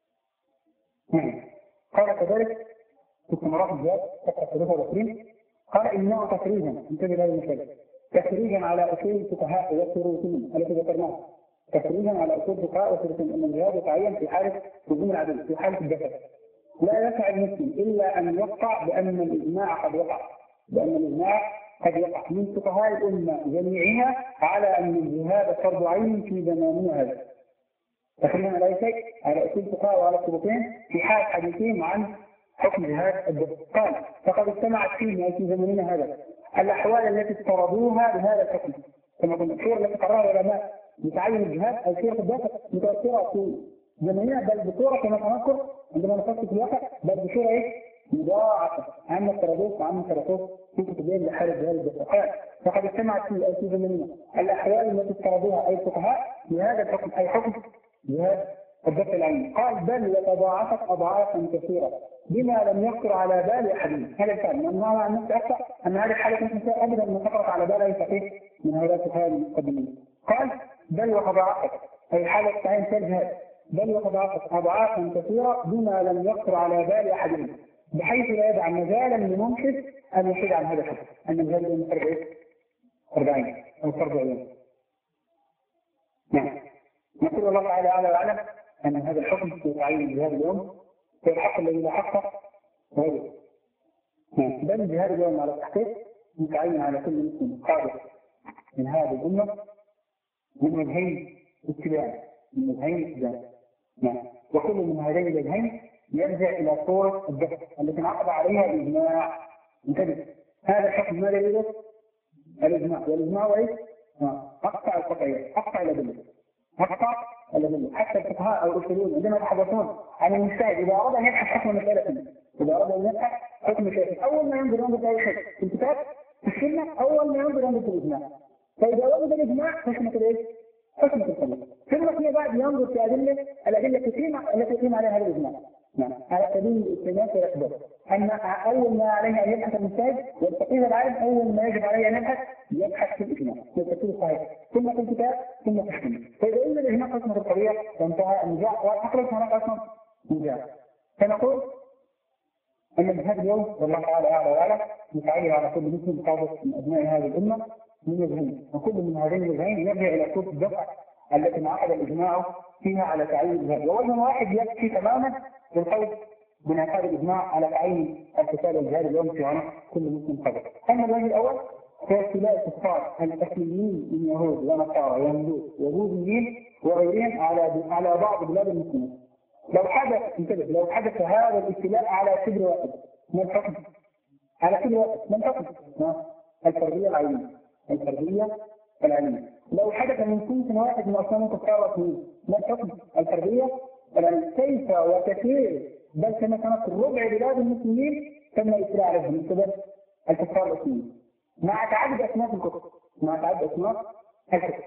S1: قال كذلك في استمرار الجهاد صفحة ثلاثة وعشرين قال إنه تفريجا انتبه لهذا المثال تفريجا على أصول الفقهاء وشروطهم التي ذكرناها تفريجا على أصول الفقهاء وشروطهم أن الجهاد يتعين في حالة هجوم العدو في حالة الجسد. لا يسع المسلم إلا أن يقع بأن الإجماع قد وقع بأن الإجماع قد وقع من فقهاء الأمة جميعها على أن الجهاد فرض عين في زماننا هذا. تفريجا على أي شيء على أصول الفقهاء وعلى شروطهم في حال حديثهم عن حكم جهاد الدفع. قال فقد اجتمعت فينا في زمننا هذا الأحوال التي افترضوها بهذا الحكم كما قلنا الصور التي قررها العلماء لتعين الجهاد أو صورة الدفع متأثرة في زمننا بل بصورة كما نذكر عندما نفصل في الواقع بل بصورة إيه؟ مضاعفة عما افترضوه وعما افترضوه في كتبين لحالة جهاد الدفع. قال فقد اجتمعت في في زمننا الأحوال التي افترضوها أي الفقهاء بهذا الحكم أي حكم جهاد الدفع العلمي. قال بل وتضاعفت أضعافا كثيرة بما لم يخطر على بال أحدهم. هذا الفعل من نوع عن نفسه أكثر أن هذه الحالة كانت أبدا ما خطرت على بال أي فقيه من هؤلاء الفقهاء المقدمين. قال بل وتضاعفت أي حالة تعين كالجهاد بل وتضاعفت أضعافا كثيرة بما لم يخطر على بال أحدهم بحيث لا يدع مجالا لمنشد أن يحيد عن هذا الحكم أن الجهاد من فرض أربعين أو فرض عيون. نعم نقول الله تعالى أعلى وأعلم أن هذا الحكم في تعيين الجهاد اليوم هو الحق الذي لا حق غيره. بل الجهاد اليوم على التحقيق متعين على كل مسلم قادر من هذه الأمة من وجهين اتباع من وجهين اتباع. وكل من هذين الوجهين يرجع إلى صورة الدفع التي انعقد عليها الإجماع. انتبه هذا الحكم ماذا يريد؟ الإجماع والإجماع هو إيه؟ أقطع القطعية أقطع الأدلة أقطع الأدلة حتى الفقهاء أو الأصوليون عندما يتحدثون عن المجتهد إذا أراد أن يبحث حكم مسألة إذا أراد أن يبحث حكم شيء أول ما ينظر ينظر في أي شيء في الكتاب في السنة أول ما ينظر ينظر في الإجماع. فإذا وجد الإجماع حكمة الإيه؟ حكمة السنة. ثم فيما بعد ينظر في أدلة الأدلة التي يقيم عليها هذا الإجماع. نعم على سبيل الاستئناس والإحداث. أن أول ما عليه أن يبحث المجتهد والفقيه العالم أول ما يجب عليه أن يبحث يبحث في الإجماع يستفيد صحيح ثم في الكتاب ثم في السنة. فإذا إن الإجماع قسمة في القضية وانتهى النزاع وأخرج هناك أصلا نزاع. فنقول أن الجهاد اليوم والله تعالى أعلى وأعلم متعين على كل مسلم قادر من أبناء هذه الأمة من وجهين، وكل من هذين الوجهين يرجع إلى صورة الدفع التي انعقد الإجماع فيها على تعيين الجهاد، ووجه واحد يكفي تماما للقول بانعقاد الإجماع على تعيين القتال والجهاد اليوم في عنق كل مسلم قادر. أما الوجه الأول هو ابتلاء الكفار الأصليين من يهود ونصارى وملوك وبوذيين وغيرهم على على بعض بلاد المسلمين. لو حدث انتبه لو حدث هذا الابتلاء على كبر واحد ما الحكم؟ على كبر واحد ما الحكم؟ الفردية العينية الفردية العينية. لو حدث من صنف واحد من أصنام كفار وثنين ما الحكم؟ الفردية العينية. كيف وكثير بل كما كانت ربع بلاد المسلمين تم الابتلاء عليهم من قبل الكفار الاصليين مع تعدد أصناف الكفر مع تعدد أصناف الكفر.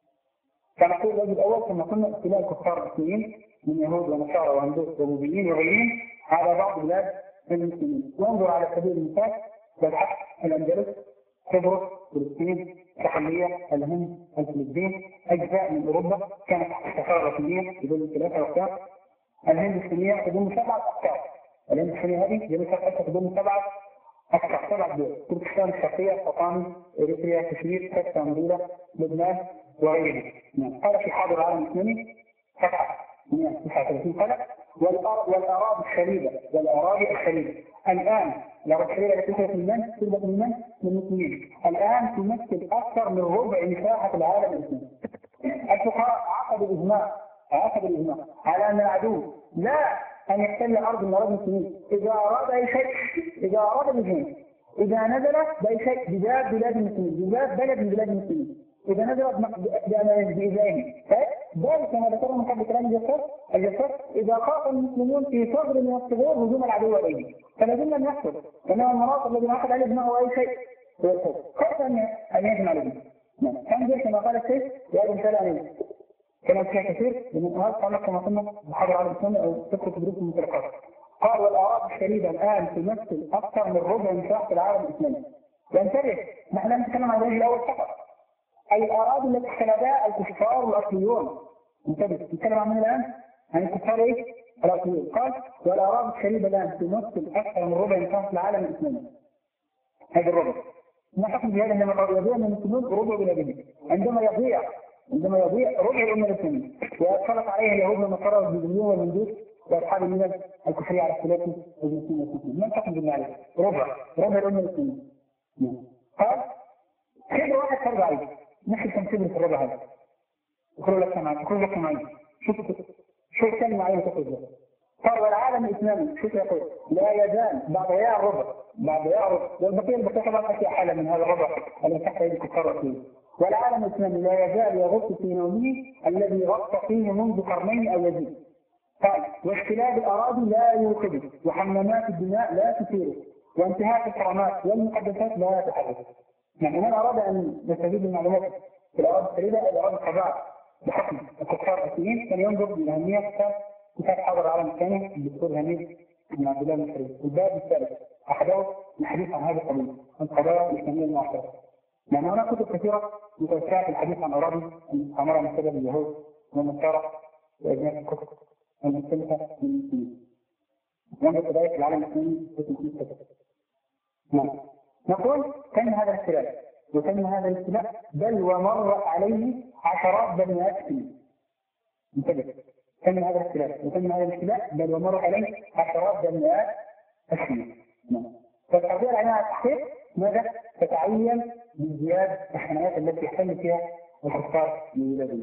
S1: فنقول الوجه الأول كما قلنا ابتلاء الكفار الاصليين من يهود ونصارى وهندوس وبوذيين وغيرهم على بعض بلاد المسلمين. وانظر على سبيل المثال بالحق الأندلس قبرص فلسطين الصقلية الهند الفلبين أجزاء من أوروبا كانت كفار رسمية تضم ثلاثة أقطاب. الهند الصينية تضم سبعة أقطاب. الهند الصينية هذه جنوب شرق تضم سبعة أقطاب سبع دول تركستان الشرقية قطامي إريتريا كشمير تركيا مدولة لبنان وغيرها. هذا في حاضر العالم الإسلامي سبعة مئة وتسعة وثلاثين قلب. والأراضي الشريدة والأراضي الشريدة الآن الأراضي الشريدة التي تخرج من من؟ تخرج من من؟ من المسلمين. الآن تمثل أكثر من ربع مساحة العالم الإسلامي. الفقهاء عقدوا الإجماع عقدوا الإجماع على أن العدو لا أن يحتل أرض من أراضي المسلمين إذا أراد أي شيء إذا أراد الهجوم إذا نزل بأي شيء بلاد بلاد المسلمين بلاد بلد من بلاد المسلمين إذا نزلت بإذائهم. ذلك كما ذكرنا من قبل كلام الجسر الجسر إذا خاف المسلمون في صدر من الصدور هجوم العدو عليهم فلازم أن يحصل لأنه المناطق التي عقد عليه إجماع أي شيء هو الخوف خاف أن يجمع عليهم. كان جيش كما قال الشيخ وهذا مثال عليه كلام فيها كثير من هذا قال كما قلنا بحضر على السنة أو تذكر تدريس المنطلقات. قال والأراضي الشريدة الآن تمثل أكثر من ربع مساحة العالم الإسلامي. وانتبه نحن لا نتكلم عن الوجه الأول فقط الأراضي التي احتلتها الكفار الأصليون. انتبه نتكلم عن من الآن عن الكفار إيه؟ الأصليون. قال والأراضي الشريدة الآن تمثل أكثر من ربع مساحة العالم الإسلامي. هذا الربع ما حكم بهذا عندما يضيع من المسلمين ربع بلادهم عندما يضيع عندما يضيع ربع الأمة الإسلامية ويتسلط عليها اليهود والنصارى والبوذيين والهندوس وأصحاب الملل الكفرية على اختلاف الجنسية والسنة. ما تحكم بالله عليه ربع ربع الأمة الإسلامية. قال خبر واحد فرض عليه نحن تنسيب في الربع هذا يقول لك سمعي يقول لك سمعي شوف شو كلمة عليه تقول له. قال والعالم الإسلامي شوف يقول لا يزال بعد ضياع الربع بعد ضياع الربع والبقية البقية طبعا أشياء حالة من هذا الربع الذي تحت يد الكفار الأصليين. والعالم الإسلامي لا يزال يغط في نومه الذي غط فيه منذ قرنين أو يزيد. قال واختلاف الأراضي لا يوقظه وحمامات الدماء لا تثيره وانتهاك الحرمات والمقدسات لا تحدث. يعني من أراد أن يستفيد من معلومات في الأراضي الفريدة الأراضي القضاء بحكم الكفار الأصليين كان ينظر لأهمية كتاب كتاب حاضر العالم الثاني الدكتور هنيد بن عبد الله المصري. الباب الثالث أحدث الحديث عن هذا القضية القضايا الإسلامية المعاصرة. يعني هناك كتب كثيرة متوسعة في الحديث عن أراضي المستعمرة من قبل اليهود والنصارى وأجناس الكفر المختلفة من المسلمين. وانظر كذلك العالم الإسلامي في نعم. نقول تم هذا الاختلاف وتم هذا الاختلاف بل ومر عليه عشرات بل مئات سنين. انتبه تم هذا الاختلاف وتم هذا الاختلاف بل ومر عليه عشرات بل مئات السنين. فالقضية العلمية التحقيق ماذا؟ تتعين بزيادة الحمايات التي يحتل فيها الكفار من بلادنا.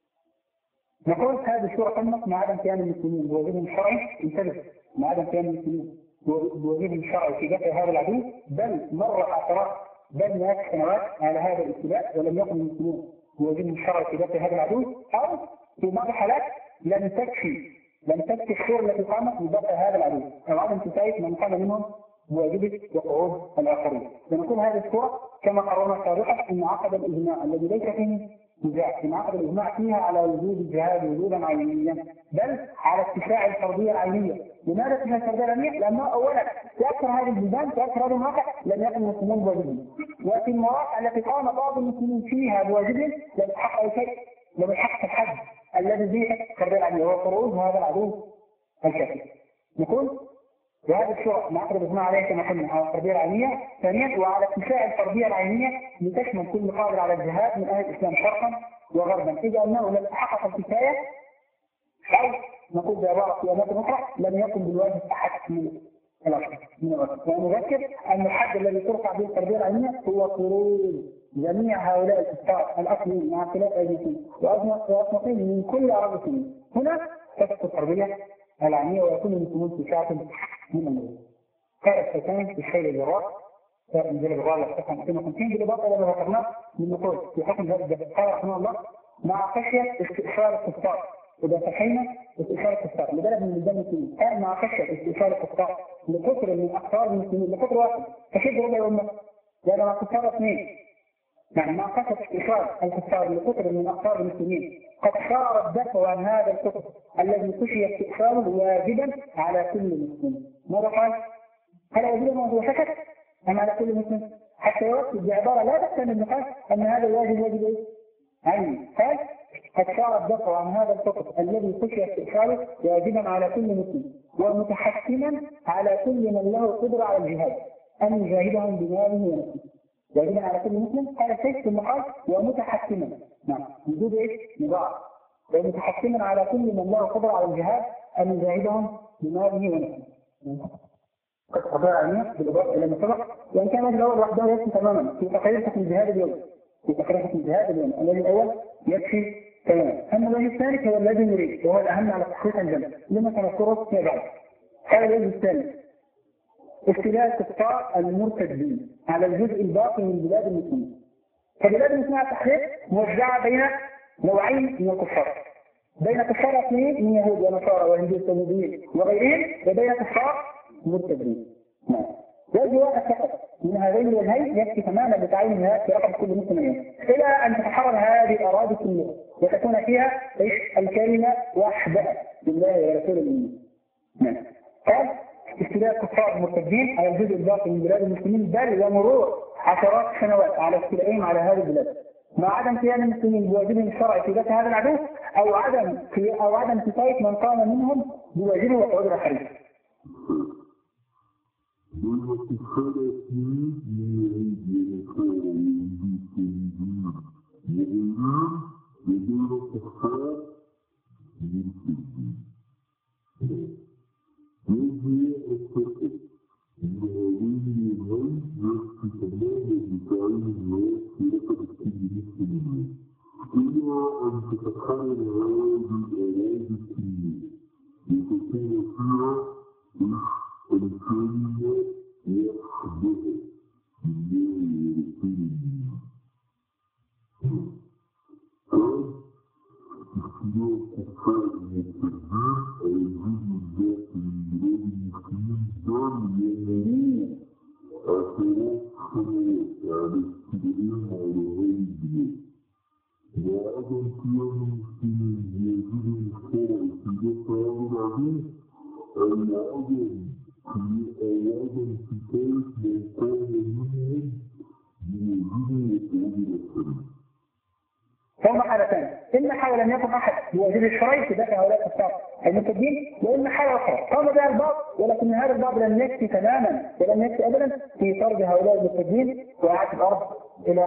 S1: نقول هذه الصورة تمت مع عدم قيام المسلمين بوجودهم الشرعي. انتبه مع عدم قيام المسلمين بوجودهم الشرعي في دفع هذا العدو بل مر عشرات بل مئات السنوات على هذا الابتلاء ولم يكن المسلمين بوجودهم الشرعي في دفع هذا العدو أو في بعض الحالات لم تكفي لم تكفي الصورة التي قامت بدفع هذا العدو أو عدم كفاية من قام منهم بواجبه وقعود الآخرين. فنقول هذه الصورة كما قررنا سابقا أن عقد الإجماع الذي ليس فيه نزاع انعقد الاجماع فيها على وجود الجهاد وجودا عينيا، بل على اتساع الفرضيه العينيه. لماذا اتساع الفرضيه العينيه؟ لانه اولا في اكثر هذه البلدان في اكثر هذه المواقع لم يكن المسلمون بواجبهم، وفي المواقع التي قام بعض المسلمين فيها بواجبهم لم يحققوا شيء، لم يحقق الحد الذي به الفرضيه العينيه وهو خروج هذا العدو الكافر. نقول بهذه الصورة نعقد الاجماع عليه كما قلنا على الفرضيه العينيه. ثانيا وعلى اتساع الفرضيه العينيه لتشمل كل قادر على الجهاد من اهل الاسلام شرقا وغربا، اذا انه لم يتحقق الكفايه او نقول بعباره في اماكن اخرى لم يكن بالواجب احد من الاشخاص من الاشخاص. ونذكر ان الحد الذي ترفع به الفرضيه العينيه هو خروج جميع هؤلاء الكفار الاصليين مع اختلاف ايديهم واصنافهم من كل اراضي السنين. هنا تسقط الفرضيه العينيه ويكون المسلمون في ساعه من النور. قال الشيطان في الشيء الجراء فانزل الغالة صفحة مئتين وخمسين بالاضافه الى ما ذكرناه من نقول في حكم ذلك. قال رحمه الله مع خشيه استئصال الكفار، اذا تحينا استئصال الكفار لبلد من بلدان المسلمين، قال مع خشيه استئصال الكفار لكثر من اقطار المسلمين لكثر واحد تشد ربع الامه، لان مع كفار اثنين يعني مع خشيه استئصال الكفار لكثر من اقطار المسلمين قد صار الدفع عن هذا الكفر الذي خشي استئصاله واجبا على كل مسلم. ماذا قال؟ هل واجبا وهو سكت ام على كل مسلم؟ حتى يوصل بعباره لا تحتمل النقاش ان هذا الواجب واجب ايه؟ عيني. قال قد صار الدفع عن هذا الكفر الذي خشي استئصاله واجبا على كل مسلم ومتحتما على كل من له قدره على الجهاد ان يجاهدهم بماله ونفسه. واجبا على كل مسلم قال الشيخ ثم قال ومتحتما، نعم وجود ايه؟ نضاع. ومتحتما على كل من له قدره على الجهاد ان يجاهدهم بماله ونفسه. قد قضاء عينيه بالاضافه الى ما سبق، وان كان هذا الاول وحده يكفي تماما في تقرير حكم الجهاد اليوم. في تقرير حكم الجهاد اليوم الذي الاول يكفي تماما. اما الوجه الثالث هو الذي نريد وهو الاهم على تحقيق الجنه لما سنذكره فيما بعد. قال الوجه الثالث استيلاء كفار المرتدين على الجزء الباقي من بلاد المسلمين. فبلاد المسلمين على التحقيق موزعه بين نوعين من الكفار، بين كفار اثنين من يهود ونصارى وهندوس ومسلمين وغيرهم، وبين كفار مرتدين. نعم. وجه واحد فقط من هذين الوجهين يكفي تماما لتعيين في رقم كل مسلمين الى ان تتحرر هذه الاراضي كلها وتكون فيها ايش؟ الكلمه وحدها لله ورسوله المؤمنين. نعم. قال استيلاء كفار المرتدين على الجزء الباقي من بلاد المسلمين بل ومرور عشرات السنوات على استيلائهم على هذه البلاد مع عدم قيام المسلمين بواجبهم الشرعي في ذات هذا العدو او عدم في او عدم كفايه من قام منهم بواجبه وقعود الحريق. ثم حالتان، إما حال لم يكن أحد بواجب الشرعي في دفع هؤلاء الكفار المرتدين، وإما حالة أخرى قام بها البعض ولكن هذا البعض لم يكفي تماما ولم يكفي أبدا في طرد هؤلاء المرتدين وإعادة الأرض إلى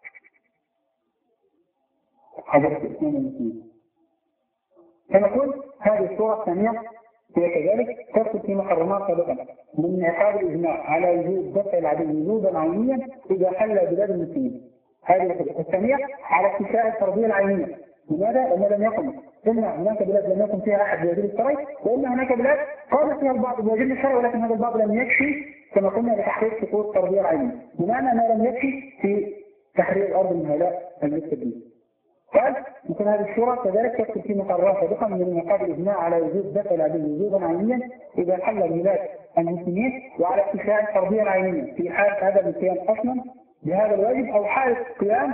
S1: حضرة الإسلام المسلمين. فنقول هذه الصورة الثانية هي كذلك تدخل في محرمات سابقا من عقاب الإجماع على وجود دفع العدو وجودا عينيا إذا حل بلاد المسلمين. هذه الثانية على اتساع الفرضية العينية. لماذا؟ لأنه لم يكن إما هناك بلاد لم يكن فيها أحد بواجب الشرعي، وإما هناك بلاد قام فيها البعض بواجب الشرعي ولكن هذا البعض لم يكفي كما قلنا لتحقيق سقوط الفرضية العينية، بمعنى أنه لم يكفي في تحرير الأرض من هؤلاء المرتدين. قال مثل هذه الصورة كذلك تدخل في مقررات سابقا من عقاب الإجماع على وجود دفع العدو وجودا عينيا إذا حل بلاد المسلمين وعلى اتساع الفرضية العينية في حال هذا القيام أصلا بهذا الواجب أو حالة قيام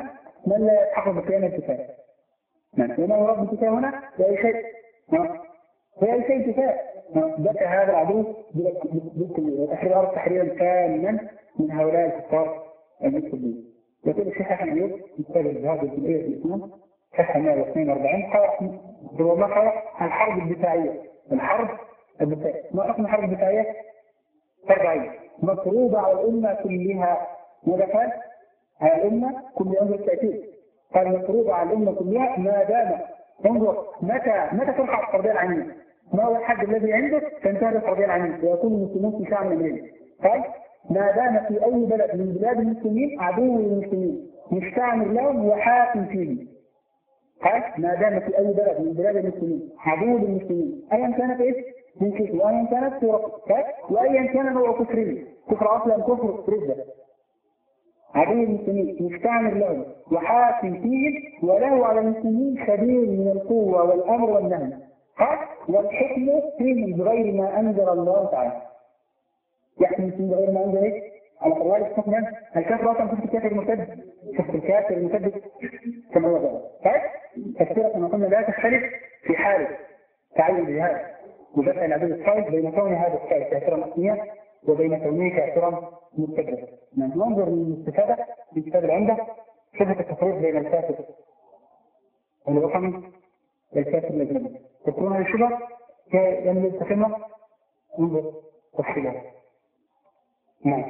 S1: من لا يتحقق بقيام الكفاية. نعم. وما يراد بالكفاية هنا بأي شيء. نعم. بأي شيء كفاية. دفع هذا العدو وتحرير الأرض تحريرا كاملا من هؤلاء الكفار المسلمين. يقول الشيخ أحمد أيوب كتاب الجهاد الجزئية في الإسلام صفحة مئة واثنين وأربعين والله عن الحرب الدفاعية. الحرب الدفاعية ما حكم الحرب الدفاعية؟ فرض عين مفروضة على الأمة كلها. ماذا قال؟ على الأمة كل أمر التأكيد قال مفروضة على الأمة كلها ما دام. انظر متى متى تلحق الفرضية العينية؟ ما هو الحد الذي عندك تنتهي الفرضية العينية ويكون المسلمون في شعب من قال ما دام في أي بلد من بلاد المسلمين عدو للمسلمين مستعمر لهم وحاكم فيه. قال ما دام في أي بلد من بلاد المسلمين عدو للمسلمين أيا كانت إيش؟ من كفر وأيا كانت سورة وأيا كان نوع كفري كفر أصلا كفر رده عدو المسلمين مستعمر لهم وحاكم فيه وله على المسلمين سبيل من القوة والأمر والنهي. قال والحكم فيه بغير ما أنزل الله تعالى. يحكم فيه بغير ما أنزل إيه؟ على قوال الحكم الكافر أصلا كفر الكافر المرتد كفر الكافر المرتد كما هو ذلك. طيب تفسيرا كما قلنا لا تختلف في حالة تعين الجهاد ودفع العدو الصائب بين كون هذا الصائب كافرا أصليا وبين كونه كافرا مرتدا. ننظر للاستفادة بالاستفادة العمدة شبهة التفريق بين الكافر والوطني والكافر الأجنبي. تكون هذه الشبهة كأن التفهمة انظر تفصيلها. نعم.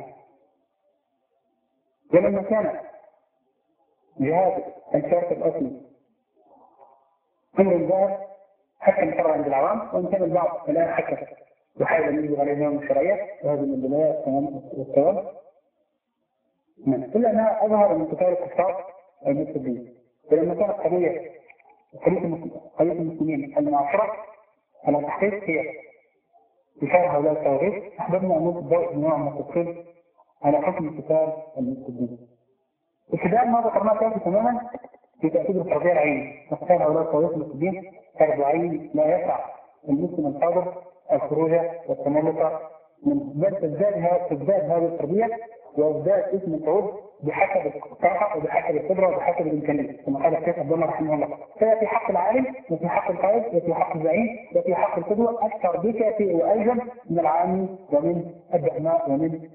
S1: ولما كان جهاد الكافر الأصلي أمر ظاهر حتى مقرر عند العوام وإن كان البعض الآن حتى يحاول أن يجب عليه نوع الشرعية وهذه من البداية والثواب. نعم. إلا أنها أظهر من قتال الكفار المسلمين. ولما كانت قضية قضية المسلمين المعاصرة على تحقيق هي دفاع هؤلاء الطواغيت أحببنا أن نضع الضوء نوع من التفصيل على حكم قتال المسلمين. ابتداء ما ذكرناه كافي تماما في تأكيد الفرضية العينية وقتال هؤلاء الطواغيت المسلمين فرض عين لا يسع المسلم الحاضر الخروج والتملك من بل تزداد تزداد هذه الفرضية ويزداد اسم التعود بحسب الطاقة وبحسب القدرة وبحسب الإمكانية كما قال الشيخ عبد الله رحمه الله. ففي حق العالم وفي حق القائد وفي حق الزعيم وفي حق القدوة أكثر بكثير وأيضا من العام ومن الدعماء ومن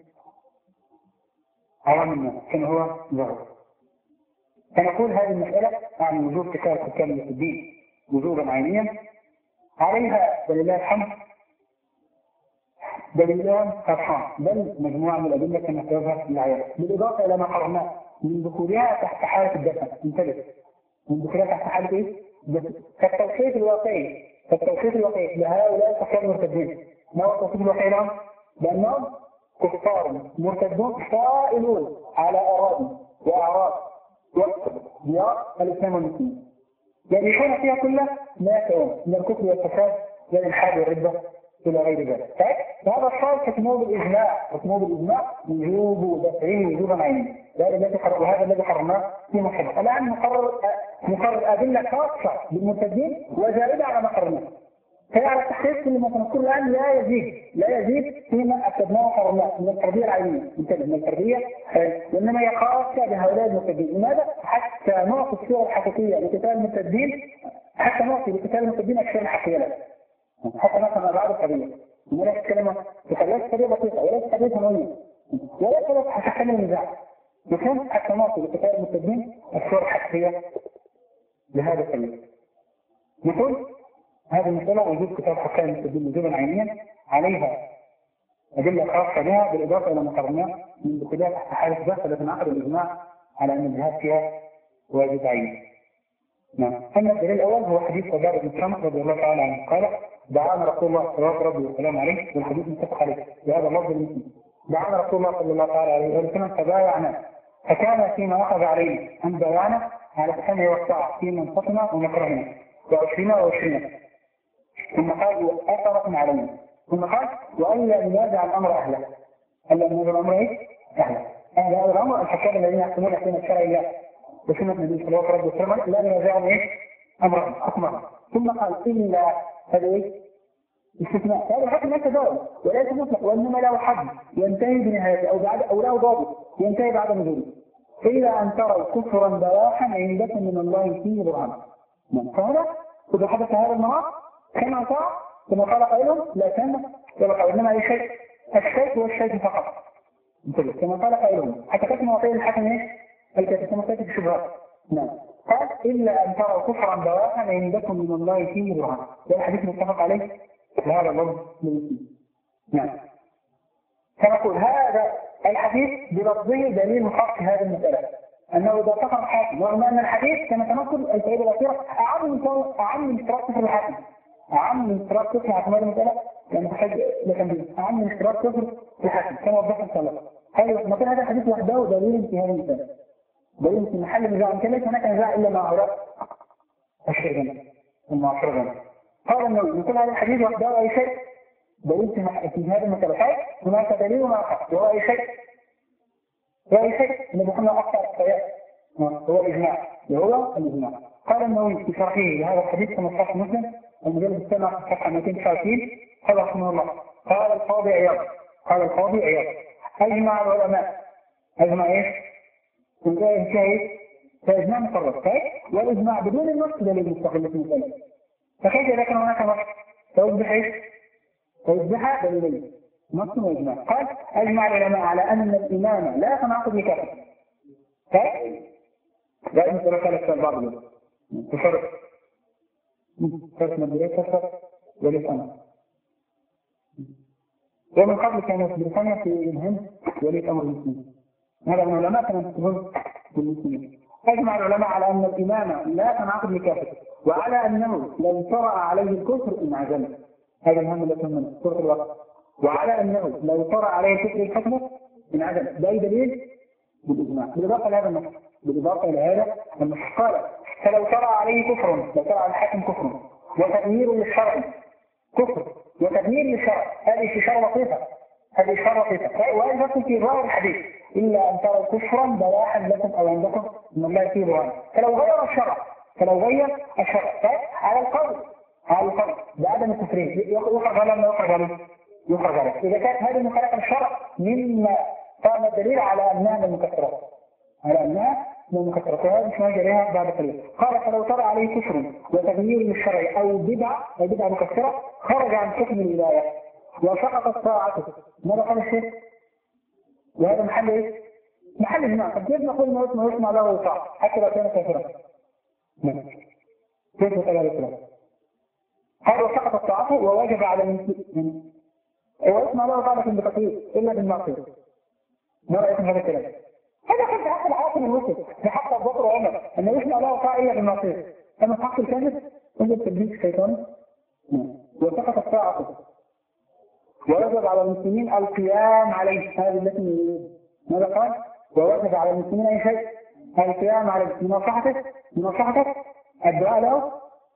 S1: عوام الناس كما هو ظاهر. فنقول هذه المسألة عن وجوب قتال حكام الدين وجوبا عينيا عليها ولله الحمد دليلان فرحان بل مجموعة من الأدلة كما تظهر في العيان بالإضافة إلى ما قررناه من دخولها تحت حالة الدفع. انتبه من دخولها تحت حالة إيه؟ كالتوصيف الواقعي كالتوصيف الواقعي لهؤلاء الكفار المرتدين. ما هو التوصيف الواقعي لهم؟ بأنهم كفار مرتدون فائلون على أراضي وأعراض وديار الإسلام والمسلمين يعيشون فيها كلها ما يكون من الكفر والفساد والإلحاد والردة إلى غير ذلك. فهذا الشرط تسموه بالإجماع تسموه بالإجماع وجوب دفعه وجوبا عينيا وهذا الذي حرمناه في محبه. الآن نقرر نقرر أدلة خاصة بالمرتدين وزائدة على ما قررناه. فعلى التحقيق كل ما سنذكره الآن لا يزيد لا يزيد فيما أكدناه وحرمناه من التربية العينية من التربية وإنما هي خاصة بهؤلاء المرتدين. لماذا؟ حتى نعطي الصورة الحقيقية لقتال المرتدين حتى نعطي لقتال المرتدين أشياء حقيقية له. حتى مثلا بعض القضية وليس كلمة وليس قضية بسيطة وليس قضية ثانوية وليس قضية حتى النزاع لكن حتى نعطي لقتال المرتدين الصورة الحقيقية لهذا القضية. نقول هذه المسألة وجود قتال حكام المرتدين وجوبا عينيا عليها أدلة خاصة بها بالإضافة إلى ما قررناه من دخولها تحت حالة البحث التي انعقد الإجماع على أن الجهاد فيها واجب عيني. نعم. أما الدليل الأول هو حديث عبادة بن سامح رضي الله تعالى عنه قال دعانا رسول الله صلى الله عليه وسلم عليه والحديث متفق عليه بهذا اللفظ المسلم دعانا رسول الله صلى الله تعالى عليه وسلم فبايعنا فكان فيما أخذ علينا أن بايعنا على السمع والطاعة فيما انفصلنا ومكرهنا وعشرين وعشرين ثم قال وأثرتنا علينا ثم قال وألا ننازع الأمر أهله ألا ننازع الأمر إيه؟ أهله أهل هذا الأمر الحكام الذين يحكمون حكم شرع الله وسنة النبي صلى الله عليه وسلم لا ينازعهم إيه؟ أمرهم حكمهم. ثم قال إلا هذا إيه؟ استثناء. هذا الحكم ليس دائم وليس مطلق وإنما له حد ينتهي بنهايته أو بعد أو له ضابط ينتهي بعد نزوله. إلا أن تروا كفرا بواحا عندكم من الله فيه برهان. فهنا إذا حدث هذا المرض كما قال كما قال قائلهم لا تم ولا قائل إنما أي شيء الشيء هو الشيء فقط. كما قال قائلهم حتى كتب وطيل الحكم إيش؟ الكتب كما كتب الشبهات. نعم قال إلا أن تروا كفرا بواحا عندكم من الله فيه برهان. ده الحديث متفق عليه هذا اللفظ للمسلمين. نعم فنقول هذا الحديث بلفظه دليل خاص في هذه المسألة أنه إذا اتفق الحاكم ورغم أن الحديث كما تنقل الفائدة الأخيرة أعم من أعم من اشتراك كفر الحاكم أعم من اشتراك كفر الحاكم هذه المسألة لأن تحتاج لتنبيه أعم من اشتراك كفر الحاكم كما وضحنا إن شاء الله. هذا مثل هذا الحديث وحده دليل في هذه المسألة دليل في محل نزاع كان ليس هناك نزاع إلا مع هؤلاء الشيخين المعاصرين. قال أنه مثل هذا الحديث وحده أي شيء دليل في هذه المسألة هناك دليل وآخر وهو أي شيء وأي شيء من دخلنا أكثر الصياء هو الإجماع وهو الإجماع. قال النووي في شرحه لهذا الحديث كما صح مسلم المجلد السابع صفحة مئتين وتسعة وثلاثين قال رحمه الله قال القاضي عياض قال القاضي عياض أجمع العلماء أجمع إيش؟ انتهى فإجماع مقرر والإجماع بدون النص دليل مستقل في المسألة. فكيف إذا كان هناك نص فيصبح إيش؟ فيصبح دليلين نص وإجماع. قال أجمع العلماء على أن الإمام لا تناقض بكافر. كيف؟ لا مثل ثلاث البعض له تفرق فرق مدرية تفرق ولسانه ومن قبل كان بريطانيا في الهند ولي أمر المسلمين. هذا من العلماء كانوا يتهم بالمسلمين. أجمع العلماء على أن الإمام لا تناقض بكافر وعلى أنه لو طرأ عليه الكفر انعزل. هذا الهم الذي من سورة الوقت. وعلى أنه لو طرأ عليه كفر الحكمة انعزل. ده دليل بالإجماع بالإضافة لهذا النص بالإضافة إلى هذا النص قال فلو طرأ عليه كفر لو طرأ على الحاكم كفر وتغيير للشرع كفر وتغيير للشرع هذه إشارة لطيفة هذه إشارة لطيفة وأيضا في ظاهر الحديث إلا أن تروا كفرا بواحا لكم أو عندكم من الله فيه برهان. فلو غير الشرع فلو غير الشرع على القول على القول بعدم التفريق يخرج على ما يخرج عليه يخرج عليه. إذا كانت هذه مخالفة الشرع مما قام الدليل على أنها من المكفرات على أنها من المكفرات وهذا مش ماجي عليها بعد الدليل. قال فلو طرأ عليه كفر وتغيير للشرع أو بدعة أو بدعة مكفرة خرج عن حكم الولاية وسقطت طاعته. ماذا قال الشيخ؟ وهذا محل إيه؟ محل إجماع. طب كيف نقول ما يسمع يسمع له طاعة حتى لو كان كافرا؟ كيف نقول هذا الكلام؟ هذا سقطت طاعته ووجب على المسلم ويسمع له طاعة بتقييد إلا بالمعصية. ما رأيكم هذا الكلام؟ هذا كان في حق الحاكم المسلم في حق أبو بكر وعمر أنه يسمع له طاعة إلا بالمعصية. أما في حق الكاذب إلا التدليس الشيطاني وسقطت طاعته ووجب على المسلمين القيام عليه. هذه التي ماذا قال؟ ووجب على المسلمين أي شيء القيام عليه بنصيحته بنصيحته الدعاء له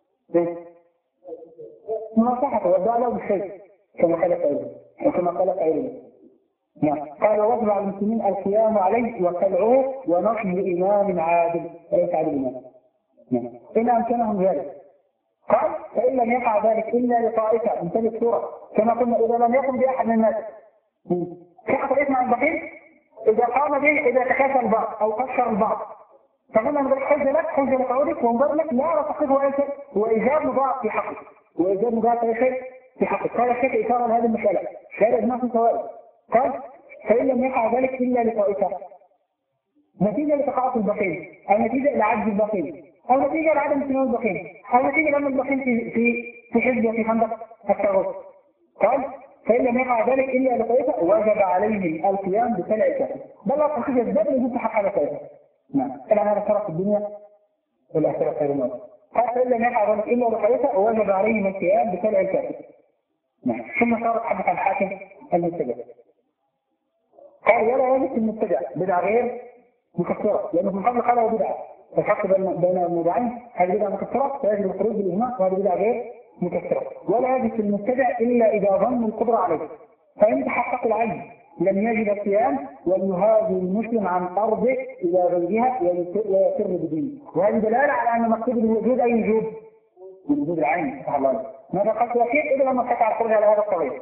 S1: بنصيحته والدعاء له بالشيء كما قال قائله وكما قال قائله. نعم قال ووجب على المسلمين القيام عليه وتبعوه ونصب إمام عادل وليس عادل إمام. نعم إن أمكنهم ذلك. قال فإن لم يقع ذلك إلا لطائفة انتبه الصورة كما قلنا إذا لم يقم بأحد من الناس كيف يسمع البخيل إذا قام به إذا تكاسل البعض أو قشر البعض فقلنا نقول حجة لك حجة لقولك وانظر لك لا تقصده أي شيء وإيجاب مضاعف في حقك وإيجاب مضاعف أي شيء في حقك. قال الشيخ إشارة لهذه المسألة شهادة إجماع في سوائل. قال فإن لم يقع ذلك إلا لطائفة نتيجة لتقاعس البخيل أو نتيجة لعجز البخيل أو نتيجة لعدم اهتمام البخيل أو نتيجة لأن البخيل في في في حزب وفي خندق التغوط. قال فإن لم يقع ذلك إلا لطائفة وجب عليهم القيام بسلع الكافر بل لا تخرج الذات لجد حق على طائفة. نعم طبعا هذا شرف الدنيا والآخرة خير منه. قال فإن لم يقع ذلك إلا لطائفة وجب عليهم القيام بسلع الكافر. نعم ثم صارت حدث الحاكم المبتدع. قال ولا يجب المبتدع بدعة غير مكفرة لأنه من قبل قال بدعة الفرق بين الموضوعين هذه بدعة مكفرة فيجب الخروج بالإجماع وهذه بدعة غير مكفرة. ولا يجب المبتدع إلا إذا ظن القدرة عليه فإن تحقق العجز لم يجد الصيام وليهاجي المسلم عن أرضه إلى غيرها ويسر بدينه. وهذه دلالة على أن مقصود الوجود أي وجود؟ الوجود العين سبحان الله. ماذا قلت الأخير إذا لما استطاع الخروج على هذا الطريق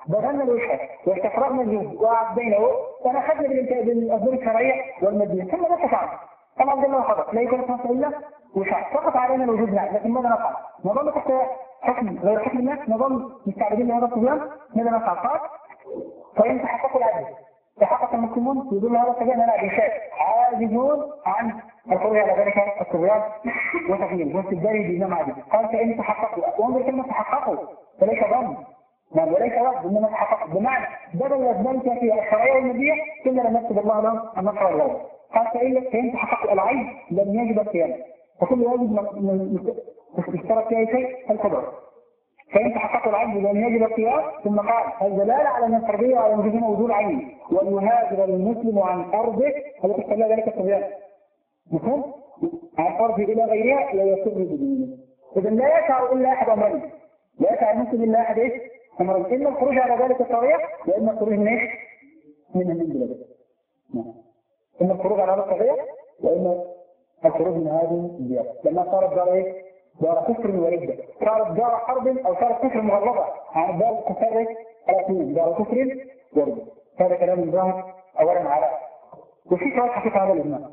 S1: بذلنا الوجهة واستفرغنا الجهد وعدينه ونخذنا بالأسباب الشرعية والمادية ثم ماذا فعل؟ طبعا ده ما حدث لا يكون نفسه إلا وشاء فقط علينا الوجود نعم لكن ماذا نفعل؟ نظل تحت حكم غير حكم الناس نظل مستعبدين لهذا الطغيان ماذا نفعل؟ قال فإن تحققوا العدل تحقق المسلمون يدل هذا الطغيان لا بشيء عاجزون عن الخروج على ذلك الطغيان وتغيير واستبداله بإمام عادل قال فإن تحققوا وانظر كلمة تحققوا فليس ظن نعم وليس وقت انما تحقق بمعنى بدل الاسباب في الشرعيه والماديه كنا لم نكتب الله لهم النصر والغلبه قال فإن فإن تحقق العين لم يجب القيام وكل واجب اشترك فيه شيء القدره فإن تحقق العين لم يجب القيام ثم قال الدلاله على ان الفرضيه على وجود وجود عين ويهاجر المسلم عن ارضه التي تخلى ذلك الطغيان مفهوم؟ عن ارضه الى غيرها لا يسر بدينه اذا لا يسع الا احد امرين لا يسع المسلم الا احد ايش؟ أمرين إما الخروج على ذلك الطريق وإما الخروج من إيش؟ من من بلده. نعم. إما الخروج على هذا الطريق وإما الخروج من هذه البلاد. لما صارت دار إيش؟ دار كفر وردة. صارت دار حرب أو صارت كفر مغلظة عن دار الكفار الأثنين دار كفر وردة. هذا كلام الظاهر أولا على وفي كلام حقيقة هذا الإجماع.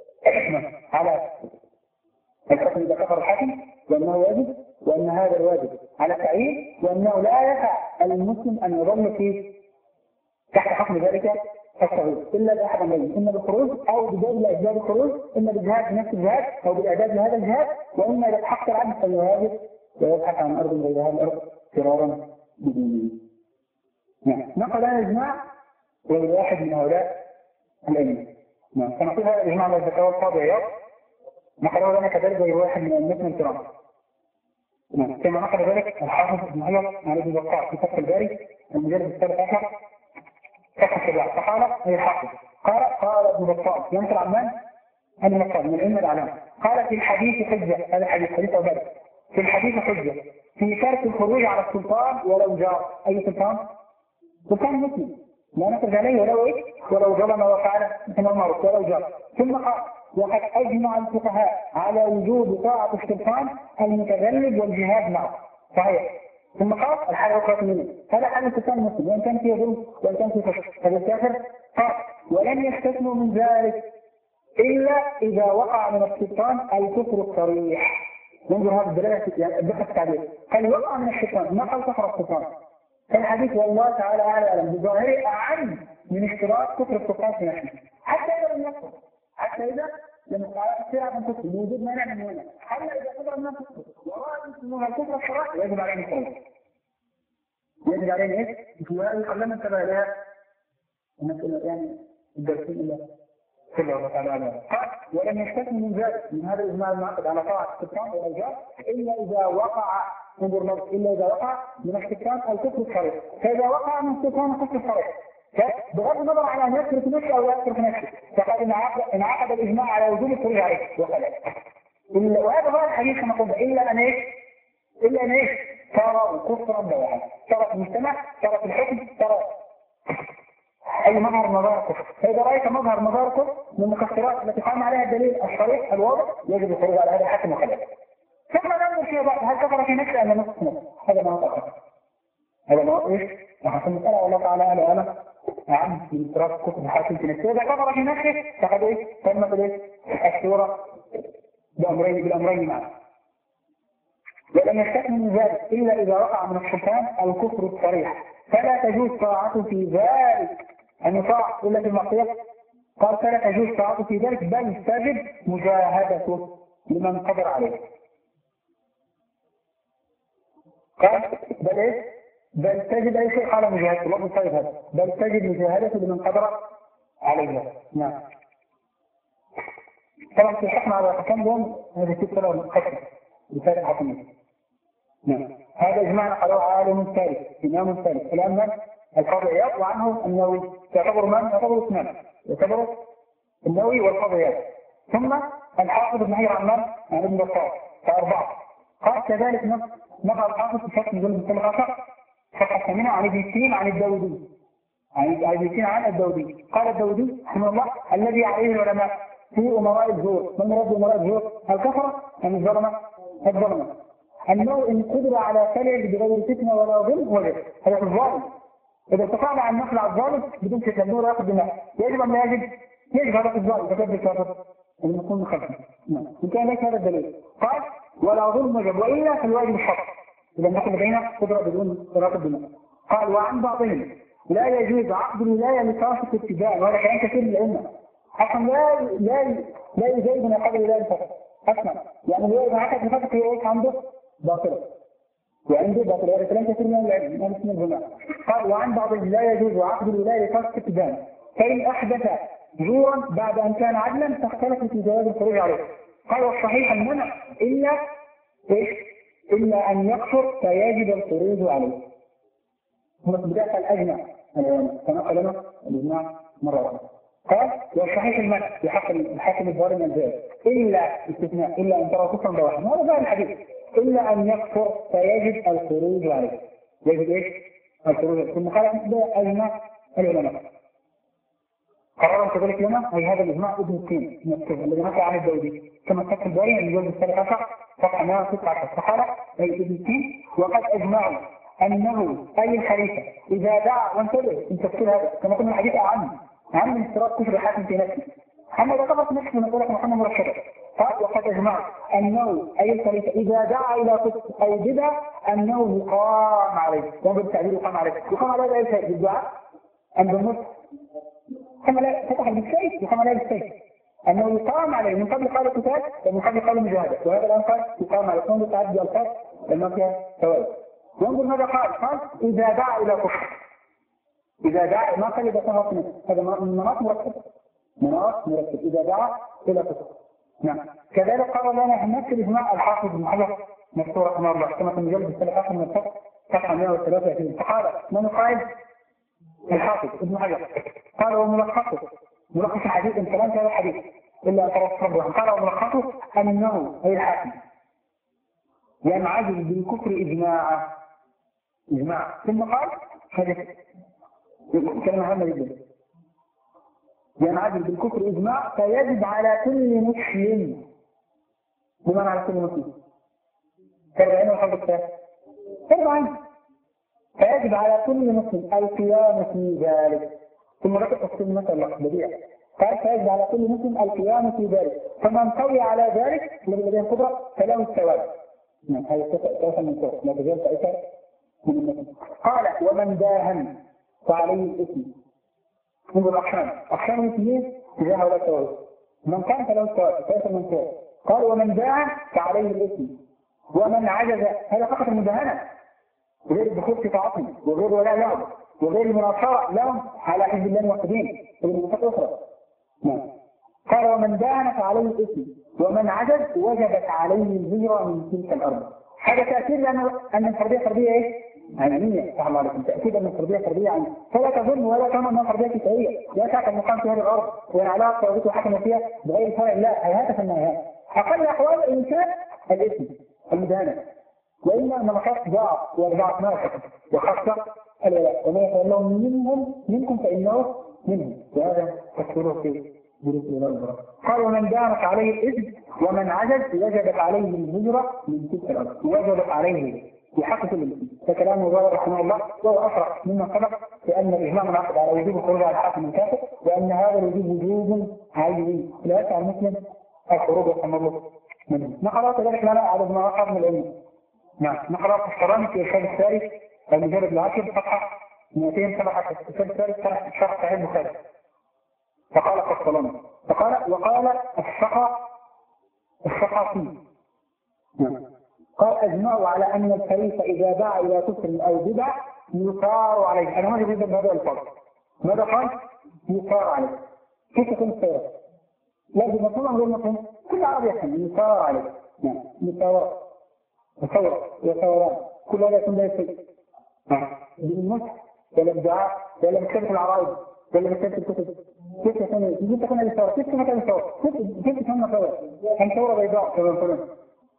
S1: على الحكم إذا كفر الحاكم وأنه واجب وأن هذا الواجب على التعيين وأنه لا يسع المسلم أن يظل في تحت حكم ذلك الصغير إلا بأحد أمرين إما بالخروج أو بجانب أسباب الخروج إما بالجهاد بنفس الجهاد أو بالإعداد لهذا الجهاد وإما إذا تحقق العبد فيهاجر ويبحث عن أرض غير هذه الأرض فرارا بدينه. نعم نقل هذا الإجماع ولواحد من هؤلاء الأئمة. نعم سنقول هذا الإجماع على الذكر القاضي عياض نقله لنا كذلك غير واحد من أئمتنا الكرام. كما نقل ذلك الحافظ ابن حجر على ابن بطال في فتح الباري المجلد الثالث عشر فتح السبع فقال هي الحافظ قال قال ابن بطال ينقل عن من؟ ابن بطال من العلم الاعلام قال في الحديث حجه هذا حديث حديث عباده في الحديث حجه في ترك الخروج على السلطان ولو جار اي سلطان؟ سلطان مسلم لا نخرج عليه ولو ايه؟ ولو ظلم وفعل مثل المعروف ولو جار ثم قال وقد أجمع الفقهاء على وجوب طاعة السلطان المتغلب والجهاد معه صحيح ثم قال الحالة أخرى منه هذا حال السلطان المسلم وإن كان فيه ظلم وإن كان فيه فشل هذا الكافر قال ولم يستثنوا من ذلك إلا إذا وقع من السلطان الكفر الصريح ننظر هذا الدلالة يعني الدقة التعبير قال وقع من السلطان ما قال كفر السلطان فالحديث والله تعالى أعلم بظاهره أعم من اشتراك كفر السلطان في نفسه حتى إذا لم يكفر حتى إذا لم يصير عن كفر بوجود مانع من هنا حتى إذا قدر الناس كفر ورأى أنه الكفر الصراحة يجب عليه الخروج يجب عليه إيه؟ يقول لما انتبه لها أنك يعني الدرسين إلا كله الله تعالى عنه ولم يستثني من ذلك من هذا الإجماع المعقد على طاعة السلطان والرجال إلا إذا وقع انظر نفس إلا إذا وقع من السلطان الكفر الصريح فإذا وقع من السلطان الكفر الصريح بغض النظر على أن يترك نفسه أو يترك نفسه فقد انعقد الإجماع على وجوب الخروج عليه وخلاص وهذا هو الحديث كما قلنا إلا أن إيش؟ إلا أن إيش؟ صار كفرا بواحد صار في المجتمع صار في الحكم صار أي مظهر مظاهر كفر فإذا رأيت مظهر مظاهر كفر من المكفرات التي قام عليها الدليل الصريح الواضح يجب الخروج على هذا الحكم وخلاص ثم ننظر فيه بعد هل كفر في نفسه أم نفسه نفسه هذا ما هو هذا ما هو إيش؟ وحسن مسألة والله تعالى أهل وأنا أعم في إدراك كتب الحاكم في نفسه إذا كفر في نفسه فقد إيه؟ تمت إيه؟ الصورة بأمرين بالأمرين معا ولم يستثني من ذلك إلا إذا وقع من السلطان الكفر الصريح فلا تجوز طاعته في ذلك أن يطاع إلا في المعصية قال فلا تجوز طاعته في ذلك بل تجب مجاهدته لمن قدر عليه قال بل إيه؟ بل تجد أي شيء قال مجاهدة الله بالطيب هذا بل تجد مجاهدة لمن قدر عليها نعم طبعا في الحكم على الحكام دون هذه السلسلة والقسم بفارق حكمية نعم هذا إجماع قالوا عالم ثالث إمام ثالث الآن القاضي عياض وعنه النووي تعتبر من؟ يعتبر اثنان يعتبر النووي والقاضي عياض ثم الحافظ ابن حجر عمان عن ابن بطال فأربعة قال كذلك نقل الحافظ في فتح نزول المسلم الآخر فقط منها عن ابن سين عن الداودي عن ابن سين عن الداودي قال الداودي رحمه الله الذي عليه العلماء في أمراء الزور من مراد أمراء الزور الكفرة أم الظلمة الظلمة أنه إن قدر على فعل بغير فتنة ولا ظلم وجد هذا الظالم إذا استطعنا أن نخلع الظالم بدون تكلمه ولا يأخذ دماء يجب أم لا يجب؟ يجب هذا الظالم فتبدأ الكافر المكون مخلفا. إن كان ليس هذا الدليل قال ولا ظلم وجب وإلا فالواجب الحق إذا نحن بين قدرة بدون إراقة الدماء. قال وعن بعضهم لا يجوز عقد الولاية لكافة ابتداء وهذا كلام كثير من الأئمة أصلا لا لا لا يجوز من عقد الولاية فقط أصلا يعني الولاية إذا عقد فقط هي إيش عنده باطلة وعنده باطلة هذا كلام كثير من العلم من اسم الجماعة. قال وعن بعضهم لا يجوز عقد الولاية لكافة ابتداء فإن أحدث زورا بعد أن كان عدلا فاختلف في جواز الخروج عليه. قال والصحيح المنع إلا إيش؟ إلا أن يكفر فيجب الخروج عليه. هنا بداية الأجمع كما قالنا الإجماع مرة واحدة. قال والصحيح المنع في حق الحاكم الظالم الجائر إلا استثناء إلا أن ترى كفرا بواحد هذا بقى الحديث إلا أن يكفر فيجب الخروج عليه. يجب إيش؟ الخروج عليه. ثم قال أجمع العلماء قرروا كذلك لنا أي هذا الإجماع ابن التين المكتوب الذي نقل عن الدولي كما فتح الباري أن يجوز السلقة فتح مئة وتسعة عشر الصحابة أي ابن التين وقد أجمعوا أنه أي الخليفة إذا دعا وانتبه إن تفسير هذا كما قلنا الحديث أعم أعم من اشتراك كفر الحاكم في نفسه أما إذا قبضت نفسه نقول لك محمد مرشدة قال وقد أجمعوا أنه أي الخليفة إذا دعا إلى كفر أو بدعة أنه يقام عليه وهذا التعبير يقام عليه يقام عليه أي شيء بالدعاء أم بالنص كما لا فتح بالسيف يقام عليه بالسيف أنه يقام عليه من قبل قال القتال ومن قبل قال المجاهدة وهذا الآن قال يقام عليه كون تعدي الألفاظ لما فيها فوائد. وانظر ماذا قال قال إذا دعا إلى كفر إذا دعا ما قال إذا كان هذا مناط مرتب مناط مرتب إذا دعا إلى كفر. نعم كذلك قال لنا هناك الإجماع الحافظ بن حجر مذكور رحمه الله كما في مجلد الثلاثة من الفتح صفحة مئة وثلاثة وعشرين فقال من قال الحافظ ابن حجر قال وملخصه ملخص الحديث الكلام في هذا الحديث إلا أن ترى ربه قال وملخصه أنه أي الحاكم ينعزل بالكفر إجماعا إجماع ثم قال هذا كلمة هامة جدا ينعزل بالكفر إجماع فيجب على كل مسلم بمعنى على كل مسلم تربعين وحب الثالث تربعين فيجب على كل مسلم القيام في ذلك ثم ركب تفصيل مثلا بديع قال فيجب على كل مسلم القيام في ذلك فمن قوي على ذلك الذي لديه قدرة فله الثواب. نعم هذا توصل من فوق ما تزال تأثر من المسلم. قال ومن داهن فعليه الإثم. انظر الأحكام أحكام الاثنين تجاه هؤلاء الثواب من كان فله الثواب تأثر من فوق. قال ومن داهن فعليه الإثم ومن عجز هذا فقط المداهنة غير الدخول في طاعتهم وغير ولاء لهم وغير المناصرة لهم على حزب الله الموحدين وبالمنطقة الأخرى. نعم قال ومن دان فعليه الإثم ومن عجز وجبت عليه الهجرة من تلك الأرض. هذا تأكيد لأن أن الفردية فردية إيه؟ عينية صح الله عليكم تأكيد أن الفردية فردية عينية فلا تظن ولا تظن أنها فردية كتابية لا تعقد المقام في هذه الأرض وإن علاقة توجيه حكم فيها بغير فرع لا هيهات في النهايات أقل أحوال الإنسان الإثم المدانة وإلا أن مخاف ضعف وضعف ناقص وخاصة الولاء وما يتولون منهم منكم فإنه منهم وهذا تذكره في دروس الولاء. قال ومن دانت عليه الإثم ومن عجز وجبت عليه الهجرة من تلك الأرض وجبت عليه في حق كل مسلم فكلام الله رحمه الله وهو أصرح مما سبق لأن الإجماع منعقد على وجوب الخروج على الحاكم الكافر وأن هذا الوجوب وجوب عيني لا يسعى المسلم الخروج رحمه الله منه. نقرأ كذلك لنا عدد ما أخذ من العلم. نعم نقرأ في الشراني في الشهر الثالث المجلد العاشر صفحة مئتين وسبعة عشر الشهر الثالث شرح صحيح البخاري فقال قصلاني فقال وقال السقا السقا فيه نعم قال أجمعوا على أن الخليفة إذا دعا إلى كفر أو بدع يثار عليه. أنا ما أريد بهذا الفرق ماذا قال؟ يثار عليه كيف يكون الثورة؟ لازم مفهوم غير مفهوم كل عربي يفهم يثار عليه نعم يثار تصور وثوران كل هذا يكون لا شيء بالنص ولا الدعاء ولا مكتبة العرائض ولا مكتبة الكتب كيف يكون كيف تكون الثورة كيف تكون الثورة كيف تكون الثورة هم ثورة بيضاء كما يقولون.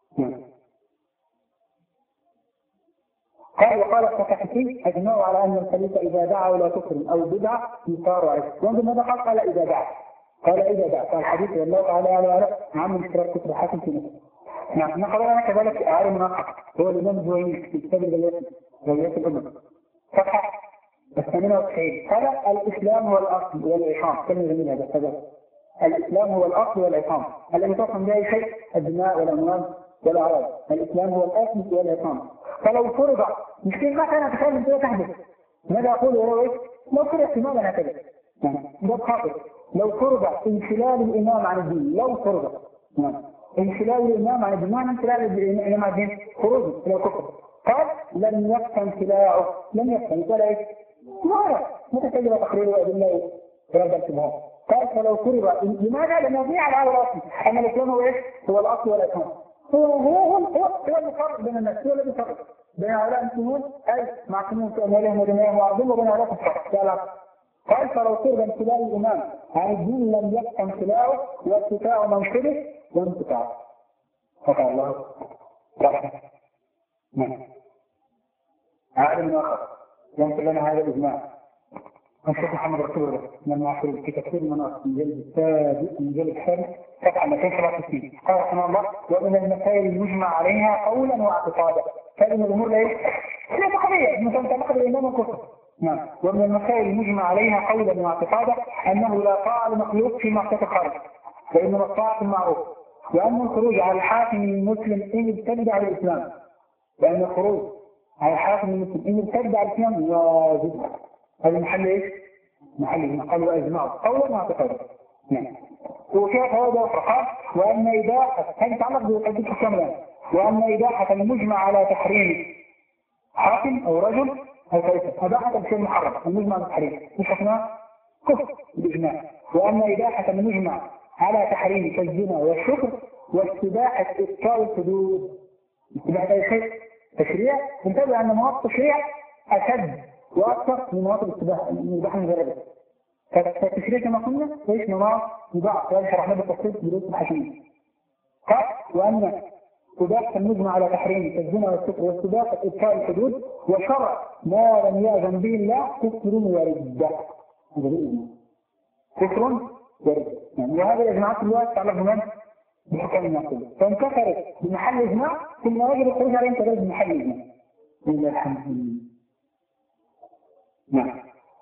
S1: قال وقال الصحيحي أجمعوا على أن الخليفة إذا دعا إلى كفر أو بدعة يثار عليه. وانظر ماذا قال؟ قال إذا دعا قال إذا دعا قال الحديث والله تعالى على عام اشتراك كفر حاكم في نفسه. نعم نقرأ لنا كذلك أعلى مناقب هو الإمام الزويني في كتاب الغيات الأمة صفحة الثامنة والتسعين قال الإسلام هو الأصل والعصام. كلمة جميلة هذا كذا. الإسلام هو الأصل والعصام الذي تفهم به شيء الدماء والأموال والأعراض. الإسلام هو الأصل والعصام. فلو فرض مشكلة ما كان أتكلم كده تحدث ماذا أقول ولو إيه؟ لو فرض احتمال هكذا يعني ده خاطئ. لو فرض انشلال الإمام عن الدين لو فرض نعم انشلال الإمام عن الدين معنى انشلال الإمام عن الدين خروج إلى الكفر. قال لم يكن امتلاعه لم يكن ولا إيه؟ ما متى تجرى تقرير وأدلة رد الشبهات. قال فلو فرض لماذا؟ لأنه في على هذا الأصل أن الإسلام هو إيش؟ هو الأصل والإسلام. هو هو هو هو المفرق بين الناس. هو الذي يفرق بين هؤلاء المسلمون أي معصومون في أموالهم ودمائهم وأرضهم وبين هؤلاء الكفار. قال فلو فرض امتلاء الإمام عن الدين لم يكن امتلاعه واتباع منصبه وانتفاعه. فتح الله رحمه. نعم. عالم آخر ينقل لنا هذا الإجماع الشيخ محمد رسول الله من المعاصرين في تفسير المناصب من جلد السادس من جلد الثالث صفحة مئتين وثلاثة وستين قال رحمه الله ومن المسائل المجمع عليها قولا واعتقادا. هذه من الأمور ليش؟ لا تقضية مثلا تنقض الإمام الكفر. نعم. ومن المسائل المجمع عليها قولا واعتقادا أنه لا طاعة لمخلوق في معصية الخالق وإنما الطاعة المعروف. وأن الخروج على الحاكم المسلم إن ابتدع على الإسلام وأن الخروج على الحاكم المسلم إن ابتدع على الإسلام واجب. هذا محل إيش؟ محل قالوا أجمعوا قولا واعتقادا. نعم. وفيها فوائد أخرى وأن إباحة هذه تعلق بالحديث الكامل وأن إباحة المجمع على تحريم حاكم أو رجل أو كيف إباحة بشيء محرم المجمع على التحريم مش حكمها كفر بالإجماع. وأن إباحة المجمع على تحريم كالزنا والشكر واستباحة إبطاء الحدود. استباحة أي شيء تشريع انتبه أن مواقف التشريع أشد وأكثر من مواقف الاستباحة الإباحة المجردة. فالتشريع كما قلنا ليش نوع مضاعف وهذا شرحنا بالتفصيل بدروس الحكيم. قال وأن إباحة المجمع على تحريم كالزنا والشكر واستباحة إبطاء الحدود وشرع ما لم يأذن به الله كفر وردة. كفر وردة يعني وهذا الإجماعات الوقت تعلق بمن؟ بحكام الناقل فانكسرت بمحل إجماع ثم يجب الخروج عليه انتباه بمحل إجماع. إلا الحمد لله. نعم.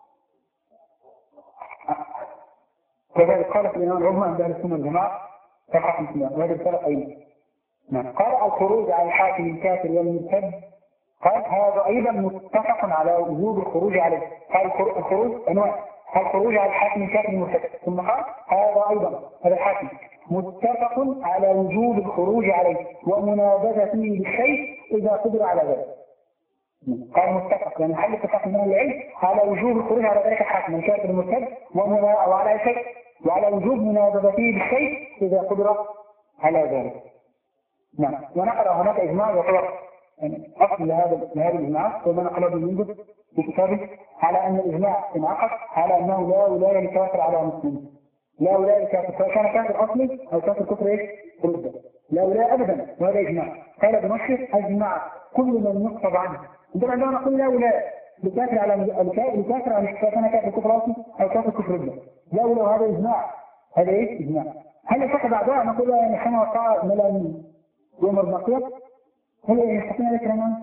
S1: كذلك قالت الإمام العظمى عند أهل السنة والجماعة صحة الإسلام وهذا الفرق أيضا. نعم. قال الخروج على الحاكم الكافر والمرتد قال هذا أيضا متفق على وجوب الخروج عليه. قال الخروج أنواع الخروج على الحاكم الكافر المرتد ثم قال هذا أيضا هذا الحاكم متفق على وجوب الخروج عليه ومنابذته بالشيء إذا قدر على ذلك. قال متفق يعني حل اتفاق من العلم على وجوب الخروج على ذلك الحاكم الكافر المرتد وعلى شيء وعلى وجوب منابذته بالشيء إذا قدر على ذلك. نعم. ونقل هناك إجماع يعتبر يعني أصل لهذا لهذا الإجماع وما نقله ابن منذر في كتابه على أن الإجماع انعقد على أنه لا ولاية لكافر على مسلم. لا ولاية لكافر سواء كان كافر أصلي أو كافر كفر إيش؟ ردة. لا ولاية أبدا وهذا إجماع. قال ابن مشرف أجمع كل من يقصد عنه. عندما عندما نقول لا ولاية لكافر على لكافر على سواء كان كافر كفر أصلي أو كافر كفر ردة. لا ولاية هذا إجماع. هذا إيش؟ إجماع. هل يصح بعدها نقول يعني حين وقع ملامين يوم البقية هل يستطيع ذلك الإمام؟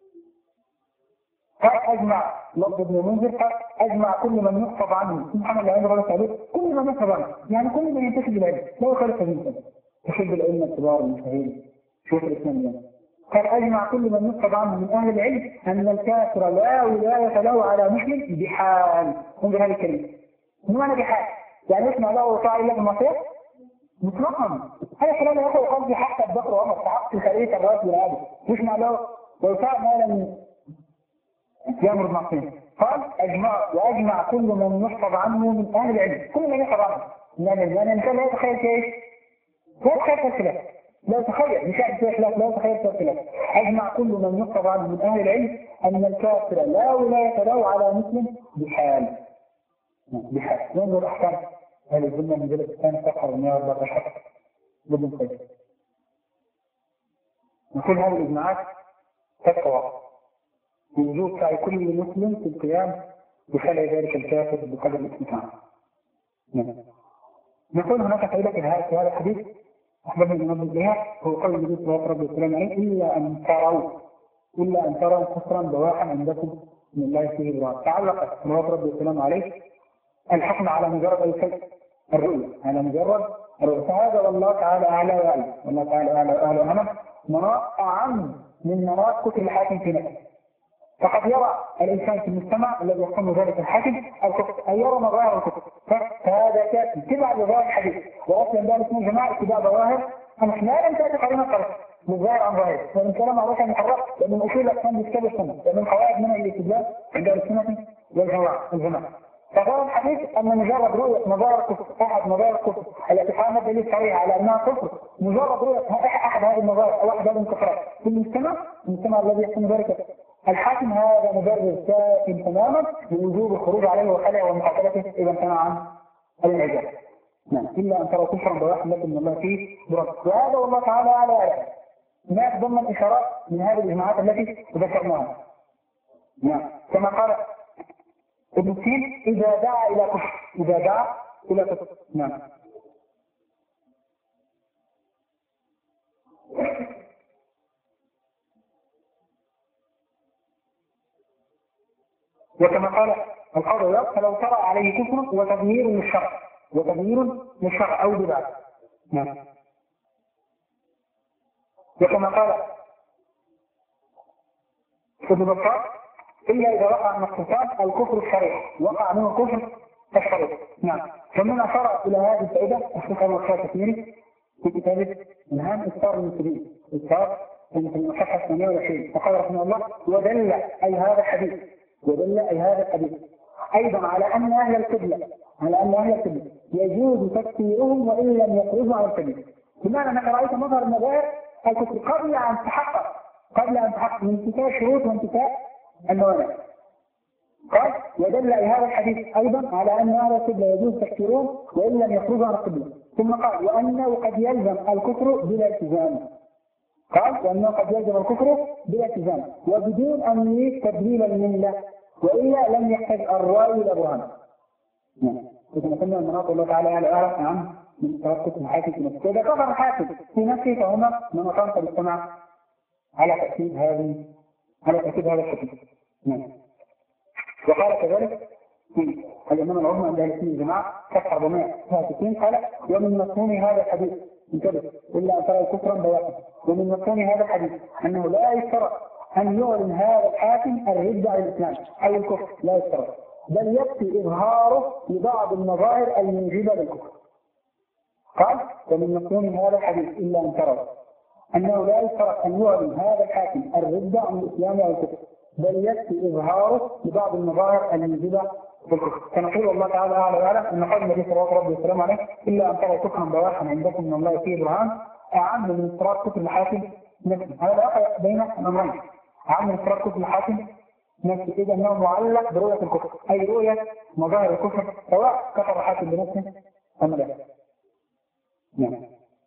S1: قال أجمع لفظ ابن منذر قال أجمع كل من يحفظ عنه سبحان الله عند الله تعالى كل من يحفظ عنه يعني كل من ينتسب العلم لا يخالف منه تحب العلم الكبار المشاهير شيخ الإسلام يعني. قال أجمع كل من يحفظ عنه من أهل العلم أن الكافر لا ولاية له على مسلم بحال. انظر هذه الكلمة من معنى بحال؟ يعني يسمع له وطاع إلا بالمصير مطلقا. هذا كلام يقول قلبي حتى البقر وعمر تعبت خلية الرأس والعادة يسمع له ويطاع ما لم يأمر بالمعصية. قال أجمع وأجمع كل من يحفظ عنه من أهل العلم كل من يحفظ عنه لأن الإنسان لا يتخيل كيف لا يتخيل كيف لا يتخيل مشاهد كيف لا يتخيل كيف أجمع كل من يحفظ عنه من أهل العلم أن الكافر لا ولاية له على مسلم بحال بحال. ينظر الأحكام هذه الجملة من جلد الثاني صفحة أربعمائة وأربعة عشر بدون قيد. نقول هذه الإجماعات تقوى بوجوب سعي كل مسلم في القيام بخلع ذلك الكافر بقدر الاستطاعة. نقول هناك فائدة في هذا الحديث أحببنا الإمام بها هو قول النبي صلى الله عليه وسلم إلا أن تروا إلا أن تروا كفرا بواحا عندكم من الله فيه برهان. تعلق صلوات ربي والسلام عليه الحكم على مجرد أي شيء، الرؤية على مجرد الرؤية. فهذا والله تعالى أعلى وأعلى، والله تعالى أعلى وأعلى وأعلم مناط أعم من مناط كتب الحاكم في نفسه. فقد يرى الإنسان في المجتمع الذي يحكم ذلك الحاكم الكفر، أي يرى مظاهر الكفر، فهذا كافي اتباع لظاهر الحديث. وأصلا ذلك من جماعة اتباع ظواهر أحيانا لم تأتي قرينة طرف للظاهر عن ظاهر، ومن كلام معروف محرك، لأن من أصول الأحكام بكتاب السنة، ومن قواعد منع الاستدلال عند السنة والجماعة. فظاهر الحديث أن مجرد رؤية مظاهر الكفر، أحد مظاهر الكفر التي قامت دليل صريح على أنها كفر، مجرد رؤية أحد هذه المظاهر أو أحد هذه الكفرات في المجتمع، المجتمع الذي يحكم ذلك الحاكم، هذا مبرر كافٍ تماما لوجوب الخروج عليه وخلعه ومقاتلته إذا امتنع عن الانعزال. نعم، إلا أن ترى كفرا بواحد لكن الله فيه برد. وهذا والله تعالى على أعلم. هناك ضمن إشارات من هذه الإجماعات التي ذكرناها. نعم، كما قال ابن سين: إذا دعا إلى كفر، إذا دعا إلى كفر. نعم. وكما قال القاضي عياض: فلو ترى عليه كفر وتغيير للشرع، وتغيير للشرع أو بدعة. نعم. وكما قال ابن بطال: إلا إذا وقع من السلطان الكفر الشريح، وقع منه الكفر الشريح. نعم. فمن أشار إلى هذه الفائدة الشيخ أبو بكر الكثيري في كتابه منهاج إصدار المسلمين، إصدار في المصحف الثانية والعشرين، فقال رحمه الله: ودل أي هذا الحديث، ودل أي هذا الحديث أيضا على أن أهل القبلة، على أن أهل القبلة يجوز تكفيرهم وإن لم يخرجوا عن القبلة. بمعنى أنك رأيت مظهر المظاهر الكفر قبل أن تحقق، قبل أن تحقق من انتفاء شروط وانتفاء الموانع. قال: ودل هذا الحديث أيضا على أن أهل القبلة يجوز تكفيرهم وإن لم يخرجوا عن القبلة. ثم قال: وأنه قد يلزم الكفر بلا التزام. قال: وأنه قد يلزم الكفر بلا التزام وبدون أن يريد تبديل الملة، وإلا لم يحتاج الرأي إلى برهان. نعم. إذا قلنا المناط الله تعالى على أعلم عن من تركت الحاكم في نفسه. إذا كفر الحاكم في نفسه فهما مناطان تجتمع على تأكيد هذه على تأكيد هذا الحكم. نعم. وقال كذلك في الإمام العظمى عند أهل السنة والجماعة صفحة أربعمائة وواحد وستين قال: ومن مفهوم هذا الحديث انتبه إلا أن ترى كفرا بواحد. ومن مفهوم هذا الحديث أنه لا يشترط أن يعلن هذا الحاكم الردة على الإسلام أو الكفر، لا يشترط، بل يكفي إظهاره لبعض المظاهر الموجبة للكفر. قال: ومن مفهوم هذا الحديث إلا أن ترى أنه لا يشترط أن يعلن هذا الحاكم الردة عن الإسلام أو الكفر، بل يكفي إظهاره لبعض المظاهر الموجبة بالكفر. فنقول الله تعالى أعلى وأعلم أن قول النبي صلى الله عليه وسلم عليه: إلا أن ترى كفرا بواحا عندكم من الله فيه برهان، أعم من اشتراط كفر الحاكم نفسه. هذا العلاقة بين الأمرين، أعم من اشتراط كفر الحاكم نفسه، إذا أنه معلق برؤية الكفر، أي رؤية مظاهر الكفر سواء كفر الحاكم بنفسه أم لا. نعم.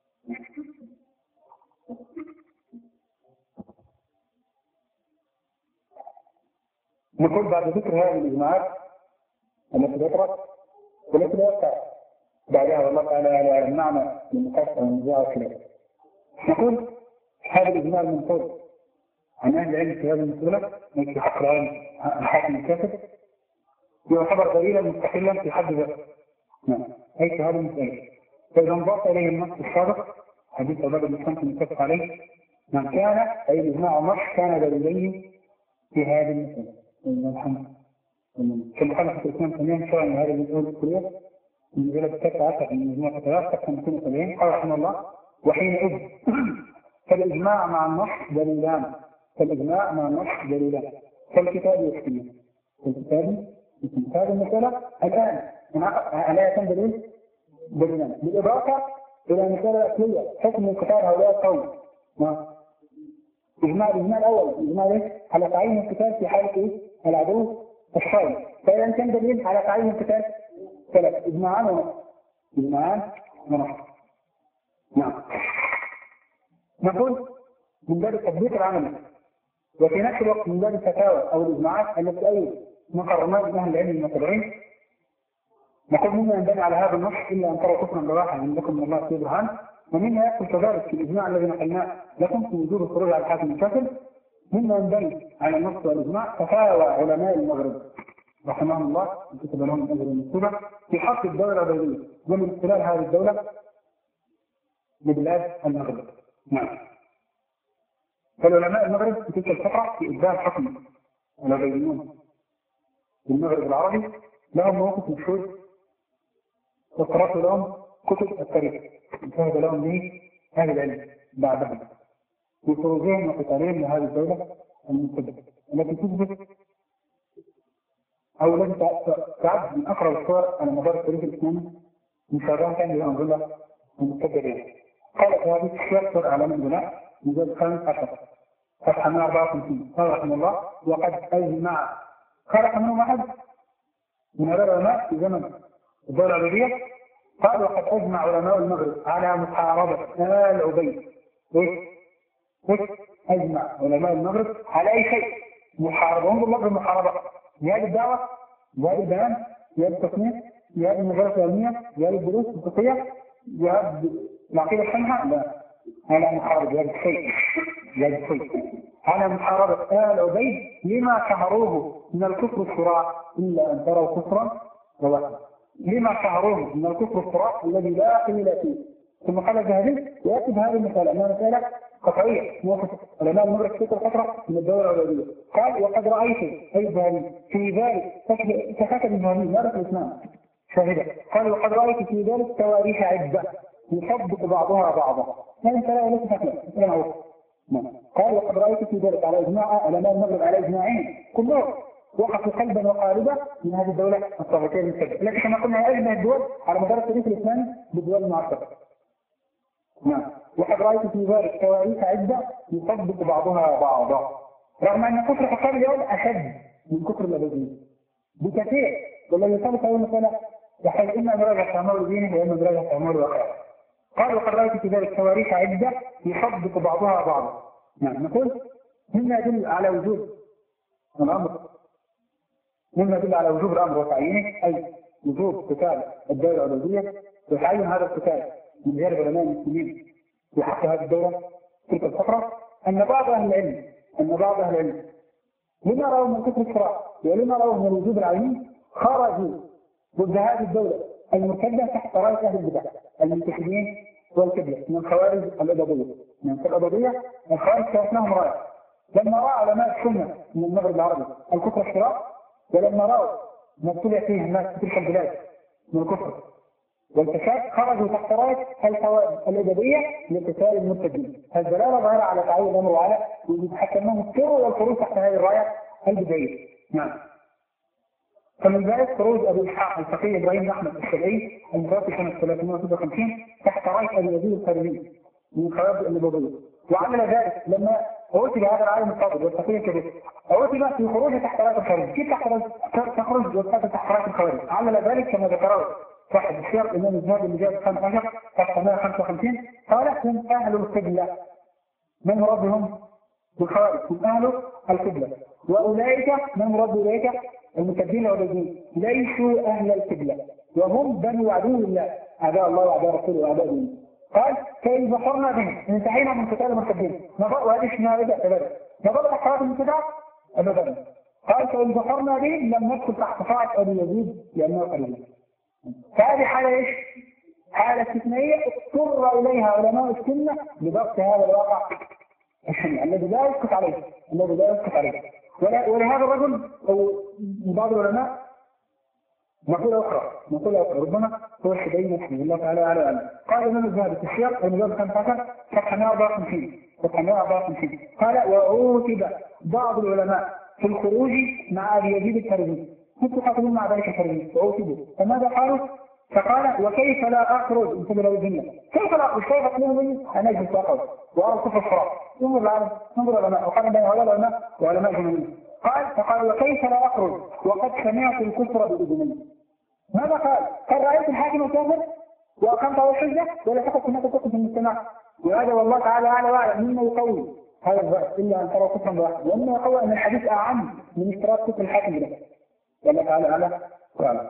S1: نقول بعد ذكر هذه الإجماعات التي ذكرت والتي لا يقع بعدها والله تعالى على المعنى للمقاطعة والنزاع والخلاف، نقول هذا الإجماع المنصوص عن أهل العلم في هذه المسألة في حق الحاكم الكافر يعتبر دليلا مستقلا في حد ذاته. نعم. أي في هذه المسألة. فإذا انضاف إليه النص السابق حديث عباد بن سلمة المتفق عليه، من كان أي الإجماع النص كان دليلين في هذه المسألة. الحمد كما قال في الإسلام تمام شرعا هذا المسؤول الكلية من جلد تسعة عشر من مجموعة ثلاثة خمسين وسبعين قال رحمه الله: وحينئذ فالإجماع مع النص دليلان، فالإجماع مع النص دليلان، فالكتاب يكفي، فالكتاب يكفي هذه المسألة الآن عليها كم دليل؟ دليلان، بالإضافة إلى المسألة الأصلية حكم انقطاع هؤلاء القوم. إجماع الإجماع الأول إجماع على تعيين القتال في حالة إيه؟ العدو الصائم، فإذا كان دليل على تعيين القتال ثلاث إجماعان ونص، إجماعان ونص. نعم. نقول من باب التطبيق العملي، وفي نفس الوقت من باب الفتاوى أو الإجماعات التي تؤيد مقررات من أهل العلم المتبعين، نقول مما ينبني على هذا النص إلا أن تروا كفرا بواحا عندكم من الله فيه برهان، ومما يدخل كذلك في الإجماع الذي نقلناه لكم في وجوب الخروج على الحاكم الكافر، مما ينبني على النص والإجماع فتاوى علماء المغرب رحمهم الله كتب لهم أجر المكتوبة في حق الدولة البيضية ومن خلال هذه الدولة لبلاد المغرب. نعم. فالعلماء المغرب في تلك الفترة في إبداع الحكم البيضيون في المغرب العربي لهم موقف مشهور وقرأت لهم كتب التاريخ انتهب لهم به هذا العلم بعدهم في خروجهم وقتالهم لهذه الدولة المنتجة التي تثبت أو التي تعد من أقرب الصور على مدار التاريخ الإسلامي مشابهة للأنظمة المتجرة. قال في هذه الشيخ أعلام البناء مجلد الخامس عشر صفحة مئة وأربعة وخمسين قال رحمه الله وقد أجمع خلق منهم أحد من هؤلاء العلماء في زمن الدولة العربية قال وقد أجمع علماء المغرب على محاربة آل عبيد. إيه؟ إيه؟ أجمع علماء المغرب على أي شيء محاربة. انظر لفظ المحاربة جهاد الدعوة جهاد البيان جهاد التصنيف جهاد المجالات العلمية جهاد الدروس الفقهية جهاد العقيدة الصحيحة لا على محاربة جهاد الشيء جهاد الشيء على محاربة آل عبيد لما شهروه من الكفر الصراع إلا أن تروا كفرا ووحدا لما شهروه من الكفر الصراع الذي لا قيل فيه. ثم قال الذهبي يأتي بهذه المسألة أنها مسألة قطعية موقف علماء المغرب في تلك الفترة من الدولة العربية. قال وقد رأيت أي الذهبي في ذلك تكتب الذهبي مارس الإسلام شاهدة قال وقد رأيت في ذلك تواريخ عدة يصدق بعضها بعضا. هذه مسألة ليست حكمة. قال وقد رأيت في ذلك على إجماع علماء المغرب على إجماعين كلهم وقفوا قلبا وقالبا من هذه الدولة الطاغوتية المستبدة التي كما قلنا هي أجمع الدول على مدار التاريخ الإسلامي بالدول المعاصرة. نعم. وقد رأيت في ذلك تواريخ عدة يصدق بعضها بعضا رغم أن كفر حكام اليوم أشد من كفر الأبديين بكثير والذي يصدق أول مسألة يحتاج إما مراجعة أعمال دينه وإما مراجعة أعمال واقعه. قال وقد رأيت في ذلك تواريخ عدة يصدق بعضها بعضا. نعم. نقول مما يدل على وجود الأمر مما يدل على وجوب الأمر وتعيينه أي وجوب قتال الدولة العبيدية وتعيين هذا القتال من جانب علماء المسلمين في حق هذه الدولة تلك الفترة أن بعض أهل العلم أن بعض أهل العلم لما رأوا من كفر الصراع ولما رأوا من الوجوب العيني خرجوا ضد هذه الدولة المرتدة تحت راية أهل البدع المنتخبين والكبلة من الخوارج الأبدية من الأبدية الخوارج كانت لهم راية. لما رأى علماء السنة من المغرب العربي الكفر الصراع ولما رأوا ما ابتلع فيه الناس في تلك البلاد من الكفر والفساد خرجوا تحت راية الخوارج الأدبية لقتال المرتدين. الدلالة ظاهرة على تعيين الأمر وعلى يتحكمون السر والخروج تحت هذه الراية البدعية. نعم. فمن ذلك خروج أبي إسحاق الفقيه إبراهيم أحمد السبعي المتوفى سنة ثلاثمائة وستة وخمسين تحت راية أبي يزيد القرني من خوارج النبوية. وعمل ذلك لما أوتي هذا العالم الفاضل والفقيه الكبير أوتي في خروجه تحت راية الخوارج. كيف تخرج وتخرج تحت راية الخوارج؟ عمل ذلك كما ذكره صاحب السير الإمام الذهبي المجلد الخامس عشر صفحة مئة وخمسة وخمسين قال هم أهل القبلة. من مرادهم بالخوارج؟ هم أهل القبلة وأولئك من مراد أولئك المكذبين والعبيدين ليسوا أهل القبلة وهم بنو عدو الله أعداء الله وأعداء رسوله وأعداء دينه. قال فإن ظفرنا بهم انتهينا من قتال المرتدين وهذه اسمها بدء أبدا نظر تحت المبتدع أبدا. قال فإن ظفرنا بهم لم ندخل تحت طاعة أبي يزيد لأنه قريب. فهذه حالة إيش؟ حالة استثنائية اضطر إليها علماء السنة لضبط هذا الواقع الذي لا يسكت عليه الذي لا يسكت عليه. ولهذا الرجل أو بعض العلماء مقولة أخرى مقولة أخرى ربما هو الشبعي نفسه الله تعالى على أعلم. قال الإمام الذهبي في السياق المجلد الخامس عشر صفحة مئة وأربعة وخمسين صفحة مئة وأربعة وخمسين قال وعوتب بعض العلماء في الخروج مع أبي يزيد الكرزي كنت قاتلون مع ذلك الكرزي وعوتبوا فماذا قالوا؟ فقال وكيف لا أخرج انتم لو الجنة كيف لا أخرج كيف أطلب مني أن أجلس وأخرج وأرى كفر الصراط انظر العالم انظر العلماء وقال بين هؤلاء العلماء وعلماء جنين. قال فقال وكيف لا أخرج وقد سمعت الكفر بأذني. ماذا قال؟ قال رأيت الحاكم الكافر وأقمت على الحجة ولا فقط هناك كفر في المجتمع. وهذا والله تعالى أعلى وأعلم مما يقوي هذا الرأي إلا أن ترى كفرا بواحد وإنما يقوي أن الحديث أعم من اشتراك كفر الحاكم له والله تعالى أعلى وأعلم.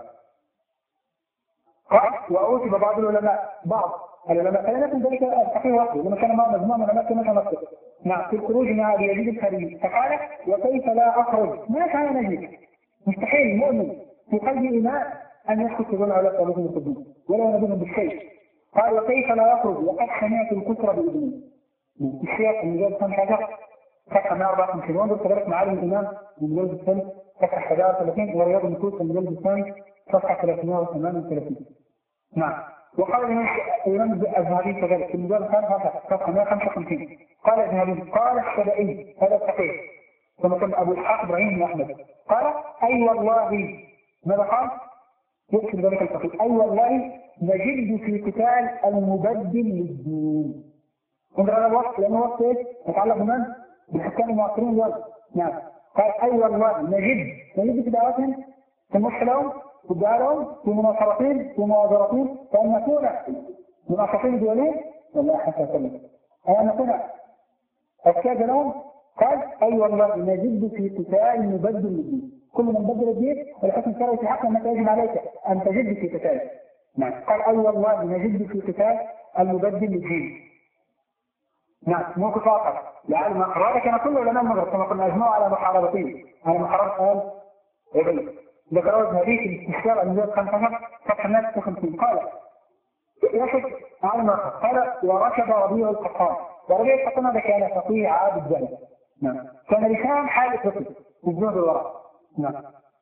S1: قال وأوتب بعض العلماء بعض العلماء فلا يكن ذلك الفقيه وحده لما كان معه مجموعة من العلماء كما نفسه نعم في الخروج مع أبي يزيد الخليل فقال وكيف لا أخرج؟ ما كان نجد مستحيل مؤمن في قلب إيمان أن يدخل في ظل هؤلاء الطالبين المسلمين ولا ينبغي بالشيء. قال وكيف لا أخرج وقد سمعت الكفر بإذنه. الشيخ المجلد خمسة عشر صفحة مئة وأربعة وخمسين وانظر كذلك معالم الإمام المجلد الثاني صفحة أحد عشر وثلاثين ورياض النفوس المجلد الثاني صفحة ثلاثمائة وثمانية وثلاثين. نعم. وقال الإمام الذهبي كذلك في المجلد الثاني صفحة مئة وخمسة وخمسين قال الذهبي قال السبعي هذا صحيح كما قال أبو إسحاق إبراهيم بن أحمد قال أي والله ماذا قال؟ يقصد ذلك الفقيه أي والله نجد في قتال المبدل للدين. انظر هذا الوقت لأنه وقت يتعلق بمن؟ بالحكام المعاصرين اليوم. نعم. قال أي والله نجد نجد في دعوتهم في النصح لهم في الدعاء لهم في مناصرتهم في مناظرتهم فأن نكون من أساطين ديالين والله حتى كلمة أن نكون أفكاد لهم. قال أي والله نجد في قتال مبدل للدين. كل من بدل الدين والحكم الشرعي في حقه أنك يجب عليك أن تجد في قتال. نعم. قال أي والله نجد في قتال المبدل للدين. نعم موقف آخر لعلم هذا كان كل علماء المغرب كما قلنا أجمعوا على محاربتين على محاربة آل عبيد. ذكروا هذه في الاستشفاء المجلد خمسة عشر صفحة مئة وستة وخمسين قال يشد عالم آخر قال وركب ربيع القطان. وربيع القطان هذا كان فقيه عابد ذلك. نعم. كان لسان حال فقه في الزهد الوراء. نعم.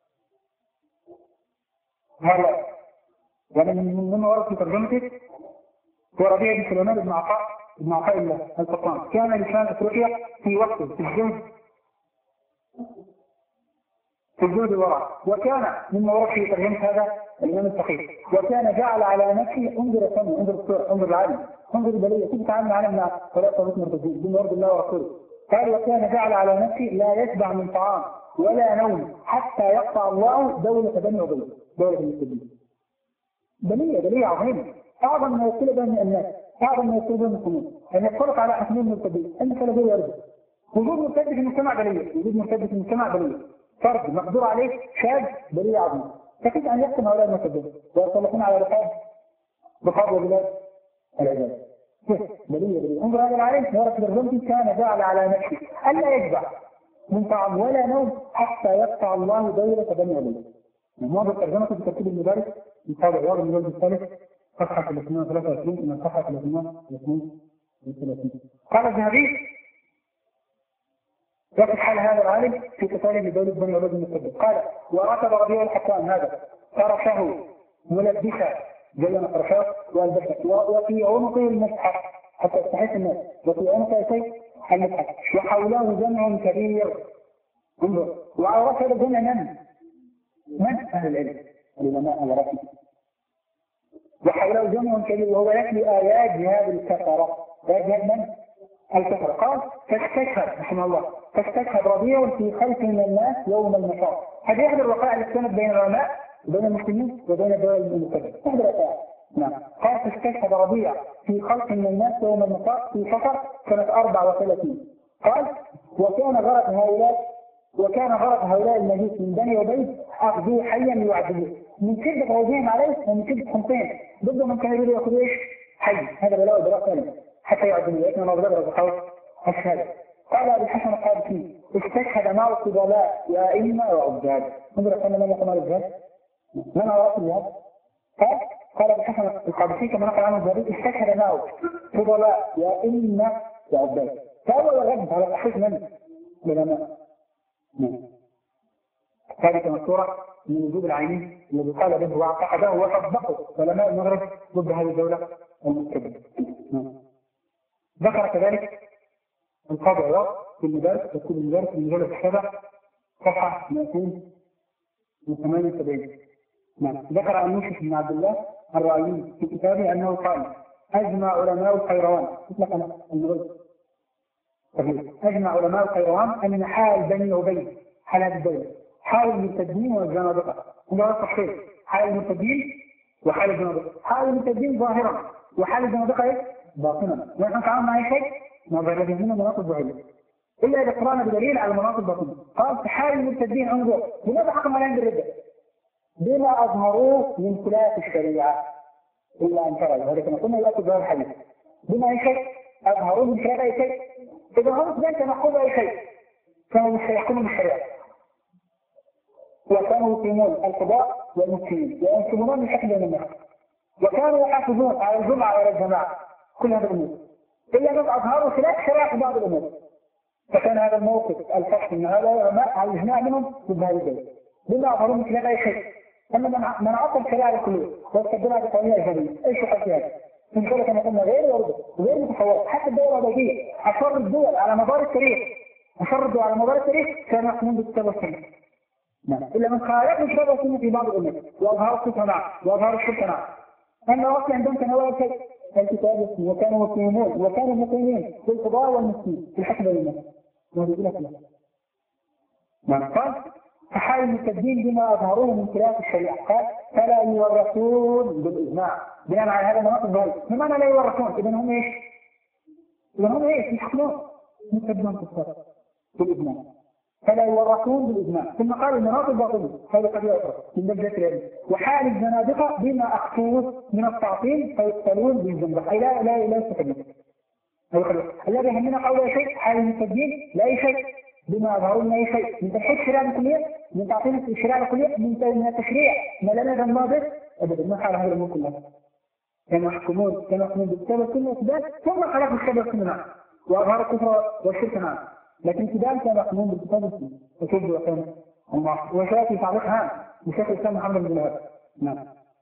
S1: هذا يعني من ورد في ترجمته هو ربيع بن سليمان بن عطاء بن عطاء الله القطان. كان لسان افريقيا في وقته في الزهد في الزهد الوراء وكان مما ورد في ترجمة هذا الإمام الفقيه وكان جعل على نفسه انظر السمع انظر الصورة انظر العالم انظر البلية كيف تعامل معنا مع طريقة طريقة مرتزين بما ورد الله ورسوله. قال وكان جعل على نفسه لا يشبع من طعام ولا نوم حتى يقطع الله دولة بني عبيد دولة المسلمين. بلية بلية عظيمة أعظم ما يصل بين الناس أعظم ما يصل بين المسلمين أن يتفرق على حكمين مرتدين أن فلا يرجع. وجود مرتد في المجتمع بلية وجود مرتد في المجتمع بلية فرد مقدور عليه شاذ بلية عظيمة. فكيف أن يحكم هؤلاء المرتدين ويصلحون على رقاب رقاب وبلاد العباد بلية بلية. انظر هذا العالم ورد في الرمزي كان جعل على نفسه ألا يشبع من طعام ولا نوم حتى يقطع الله دولة بني عبيد. موضوع ترجمة في ترتيب المدارس من قال رياض المجلد الثالث صفحة ثلاثمائة وثلاثة وعشرين إلى صفحة ثلاثمائة واثنين وثلاثين. قال الذهبي وقت حال هذا العالم في قتاله لدولة بني عبيد المسلمين قال وركب ربيع الحكام هذا فرشه ملبسا زي ما فرشه والبسه وفي عنقه المصحف حتى يستحق الناس وفي عنقه شيء المصحف وحوله جمع كبير. انظر وعرف هذا الجمع من؟ من أهل العلم العلماء العرفي. وحوله جمع كبير وهو يتلو آيات جهاد الكفرة آيات جهاد من؟ الكفرة. قال فاستشهد رحمه الله فاستشهد ربيع في خلق من الناس يوم النشاط. هذه إحدى الوقائع التي كانت بين العلماء وبين المسلمين وبين الدول المسلمة. إحدى الوقائع. نعم. قال فاستشهد ربيع في خلق من الناس يوم النشاط في صفر سنة أربعة وثلاثين. قال وكان غرض هؤلاء وكان غرض هؤلاء المجوس من بني عبيد أخذوه حيا ليعذبوه من شدة غوزهم عليه ومن شدة خمسين ضده من كان يريد يأخذوا إيش؟ حي. هذا بلاء بلاء ثاني حتى يعذبوه لكن الله ضرب بخوف الشهادة. قال أبي الحسن القادسي استشهد معه الفضلاء وأئمة وعباد. انظر أن من يقوم على الجهاد من أراء الجهاد؟ قال قال أبي الحسن القادسي كما نقل عنه الزهري استشهد معه فضلاء وأئمة وعباد. فأول الرد على تحقيق من؟ العلماء. هذه مذكورة من وجود العينين الذي قال به واعتقده وصدقه علماء المغرب ضد هذه الدولة المستبدة. ذكر كذلك القاضي عياض في المدارس تكتب المدارس في المجلد السابع صفحة مئتين وثمانية وسبعين. ذكر عن يوسف بن عبد الله الرائي في كتابه أنه قال أجمع علماء القيروان اطلق المغرب أجمع علماء القيروان أن حال بني عبيد حال هذه الدولة حال المرتدين والزنادقة. هذا التصحيح حال المرتدين وحال الزنادقة. حال المرتدين ظاهرا وحال الزنادقة إيه؟ باطنا. ونحن تعامل مع أي شيء نظر الذين مناطق ظاهرة إلا إذا قرأنا بدليل على المناطق باطنة. قال في حال المرتدين انظر لماذا حكم عليهم بالردة؟ بما أظهروه من خلاف الشريعة إلا أن ترى هذا كما قلنا يؤكد ظاهر الحديث بما أي شيء أظهروه من خلاف أي شيء إذا هم اثنين كانوا يحكموا أي شيء، كانوا يحكموا بالشريعة، وكانوا يقيمون القضاء والمفتين وينسبون الحكم بين الناس، وكانوا يحافظون على الجمعة وعلى الجماعة، كل هذا الأمور، إلا أنهم أظهروا خلاف شريعة في بعض الأمور. فكان هذا الموقف الفصل من هذا العلماء على الإجماع منهم ضد هذه الدولة، بما أظهروا من خلاف أي شيء. أما من عطل الشريعة الكلية واستبدلها بقوانين أجنبية، إيش يحصل في هذا؟ من ذلك كما قلنا غير وارد وغير متفوق. حتى الدولة الأمريكية أشر الدول على مدار التاريخ، أشر الدول على مدار التاريخ كانوا يحكمون بالكتاب والسنة. نعم. إلا من خالف الكتاب والسنة في بعض الأمور وأظهار الكفر معه وأظهار الشرك معه. أما أصلا عندهم كان هو شيء الكتاب والسنة، وكانوا مقيمون وكانوا مقيمين في القضاء والمفتين في الحكم بين الناس. وهذه إلى كلام. نعم. قال فحال المتدين بما أظهروه من خلاف الشريعة، قال فلا يورثون بالإجماع. بناء على هذا النمط الظاهري، بمعنى لا يورثون؟ إذا هم إيش؟ إذا هم إيش؟ يحكمون متدين في الصلاة بالإجماع. فلا يورثون بالإجماع. ثم قال المناط الباطنية هذا قد يعرف من درجة العلم. وحال الزنادقة بما أخطوه من التعطيل فيقتلون بالزندقة، أي لا لا لا يستفيدون. الذي يهمنا قول شيء حال المتدين لا أي شيء بما أظهروا من أي شيء، من تحقيق الشريعة الكلية، من تعطيل الشريعة الكلية، من التشريع ما لا نفهم الناظر أبدا. ما حال هذه الأمور كلها؟ كانوا يحكمون كانوا يحكمون بالكتاب والسنة والسداد، ثم خلقوا الكتاب والسنة وأظهروا الكفر والشرك معا. لكن كذلك كانوا يحكمون بالكتاب والسنة وشدوا وكانوا الله. وسيأتي تعليق هام لشيخ الإسلام محمد بن وهاب. نعم.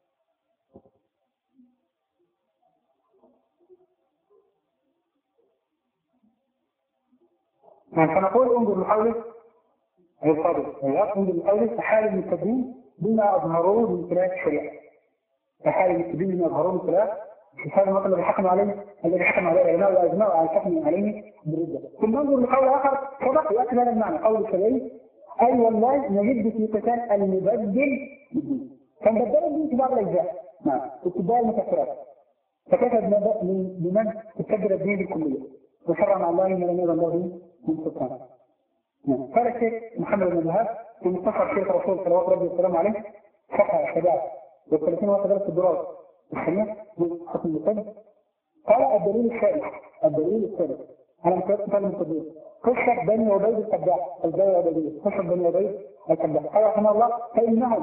S1: فنقول انظر لحولك أي القاضي انظر لحولك فحال المتدين بما أظهروه من خلاف الشريعة. فحال المتدين بما أظهروه من خلاف هذا المثل الذي حكم عليه الذي حكم عليه العلماء وأجمعوا على الحكم عليه بالردة. ثم ننظر لقول آخر صدق يأتي هذا المعنى قول الشرعي أي والله نجد في قتال المبدل بالدين. فنبدل الدين في بعض الأجزاء. نعم. اتباع المكفرات. فكيف بمن تبدل الدين بالكلية وشرع مع الله من لم يرى الله من سلطان. قال الشيخ محمد بن وهاب في مختصر شيخ الرسول صلى الله عليه وسلم عليه صفحة الشباب والثلاثين وثلاثة الدراسة الخميس بحكم القدس. قال الدليل الثالث الدليل الثالث على مكتب المتدين قصة بني عبيد القداح الدولة العبيدية قصة بني عبيد القداح. قال رحمه الله فإنهم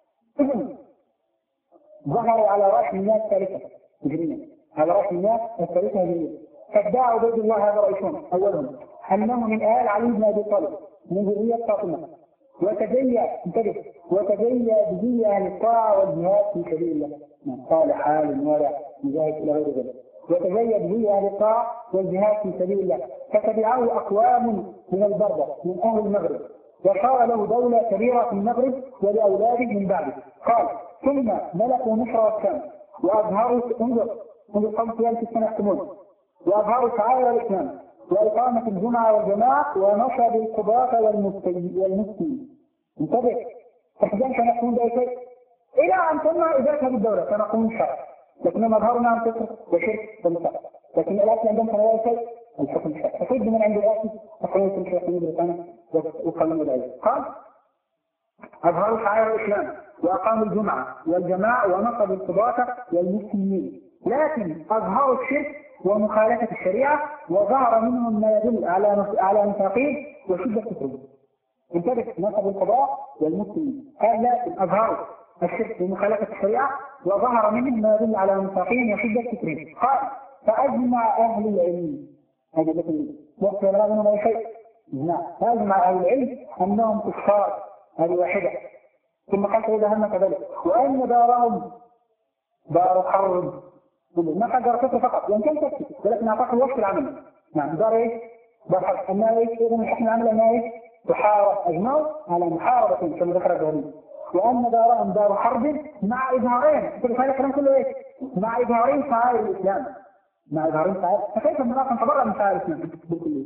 S1: ظهروا على رأس المياه الثالثة هجرية على رأس المياه الثالثة هجرية. فادعى عبيد الله هذا رئيسهم أولهم أنه من آل علي بن أبي طالب من ذرية فاطمة وتجلى انتبه وتجلى بذي أهل الطاعة والجهاد في سبيل الله. قال حال ولا مجاهد إلى غير ذلك. وتجلى بذي أهل الطاعة والجهاد في سبيل الله فتبعه أقوام من البردة من أهل المغرب وصار له دولة كبيرة في المغرب ولأولاده من بعده. قال ثم ملكوا مصر والشام وأظهروا انظر انظر قوم في السنة يحكمون وأظهروا تعالى الإسلام وإقامة الجمعة والجماعة ونشر القضاة والمفتين. انتبه فحجان كان يحكمون بأي شيء إلى أن تنمى إدارة هذه الدولة كان يقومون الشرع لكنهم أظهروا عن كفر وشرك ومساء. لكن الأصل عندهم كان أي شيء الحكم الشرع. فكيف من عند الأصل أقوم في الشيخين بريطانيا وقلموا العلم. قال أظهروا شعائر الإسلام وأقاموا الجمعة والجماعة ونصروا القضاة والمفتين لكن أظهروا الشرك ومخالفة الشريعة وظهر منهم ما يدل على على نفاقين وشدة كفرهم. انتبه نصب القضاء والمسلمين قال لكن أظهروا الشرك ومخالفة الشريعة وظهر منهم ما يدل على نفاقين وشدة كفرهم. قال فأجمع أهل العلم هذا الذي وقت لا منهم أي شيء فأجمع أهل العلم أنهم كفار هذه واحدة. ثم قال فإذا هم كذلك وأن دارهم دار حرب ما قد درسته فقط وإن كان تكتب ولكن أعطاك الوقت العمل. نعم دار إيه؟ دار حرب. أما إيه؟ إذا الحكم العمل أما إيه؟ تحارب أجمعوا على محاربة كما ذكر الجهري وأن دارهم دار حرب مع إظهارين كل هذا الكلام كله إيه؟ مع إظهارين شعائر الإسلام مع إظهارين شعائر فكيف المناطق تبرأ من شعائر الإسلام بالكلية؟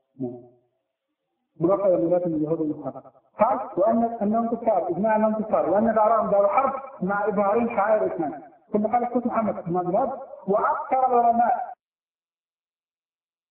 S1: بوقع الولايات من اليهود والنصارى. قال وأن أنهم كفار إجماع أنهم كفار وأن دارهم دار حرب مع إظهارين شعائر الإسلام. ثم قال الشيخ محمد بن عبد الوهاب وأكثر العلماء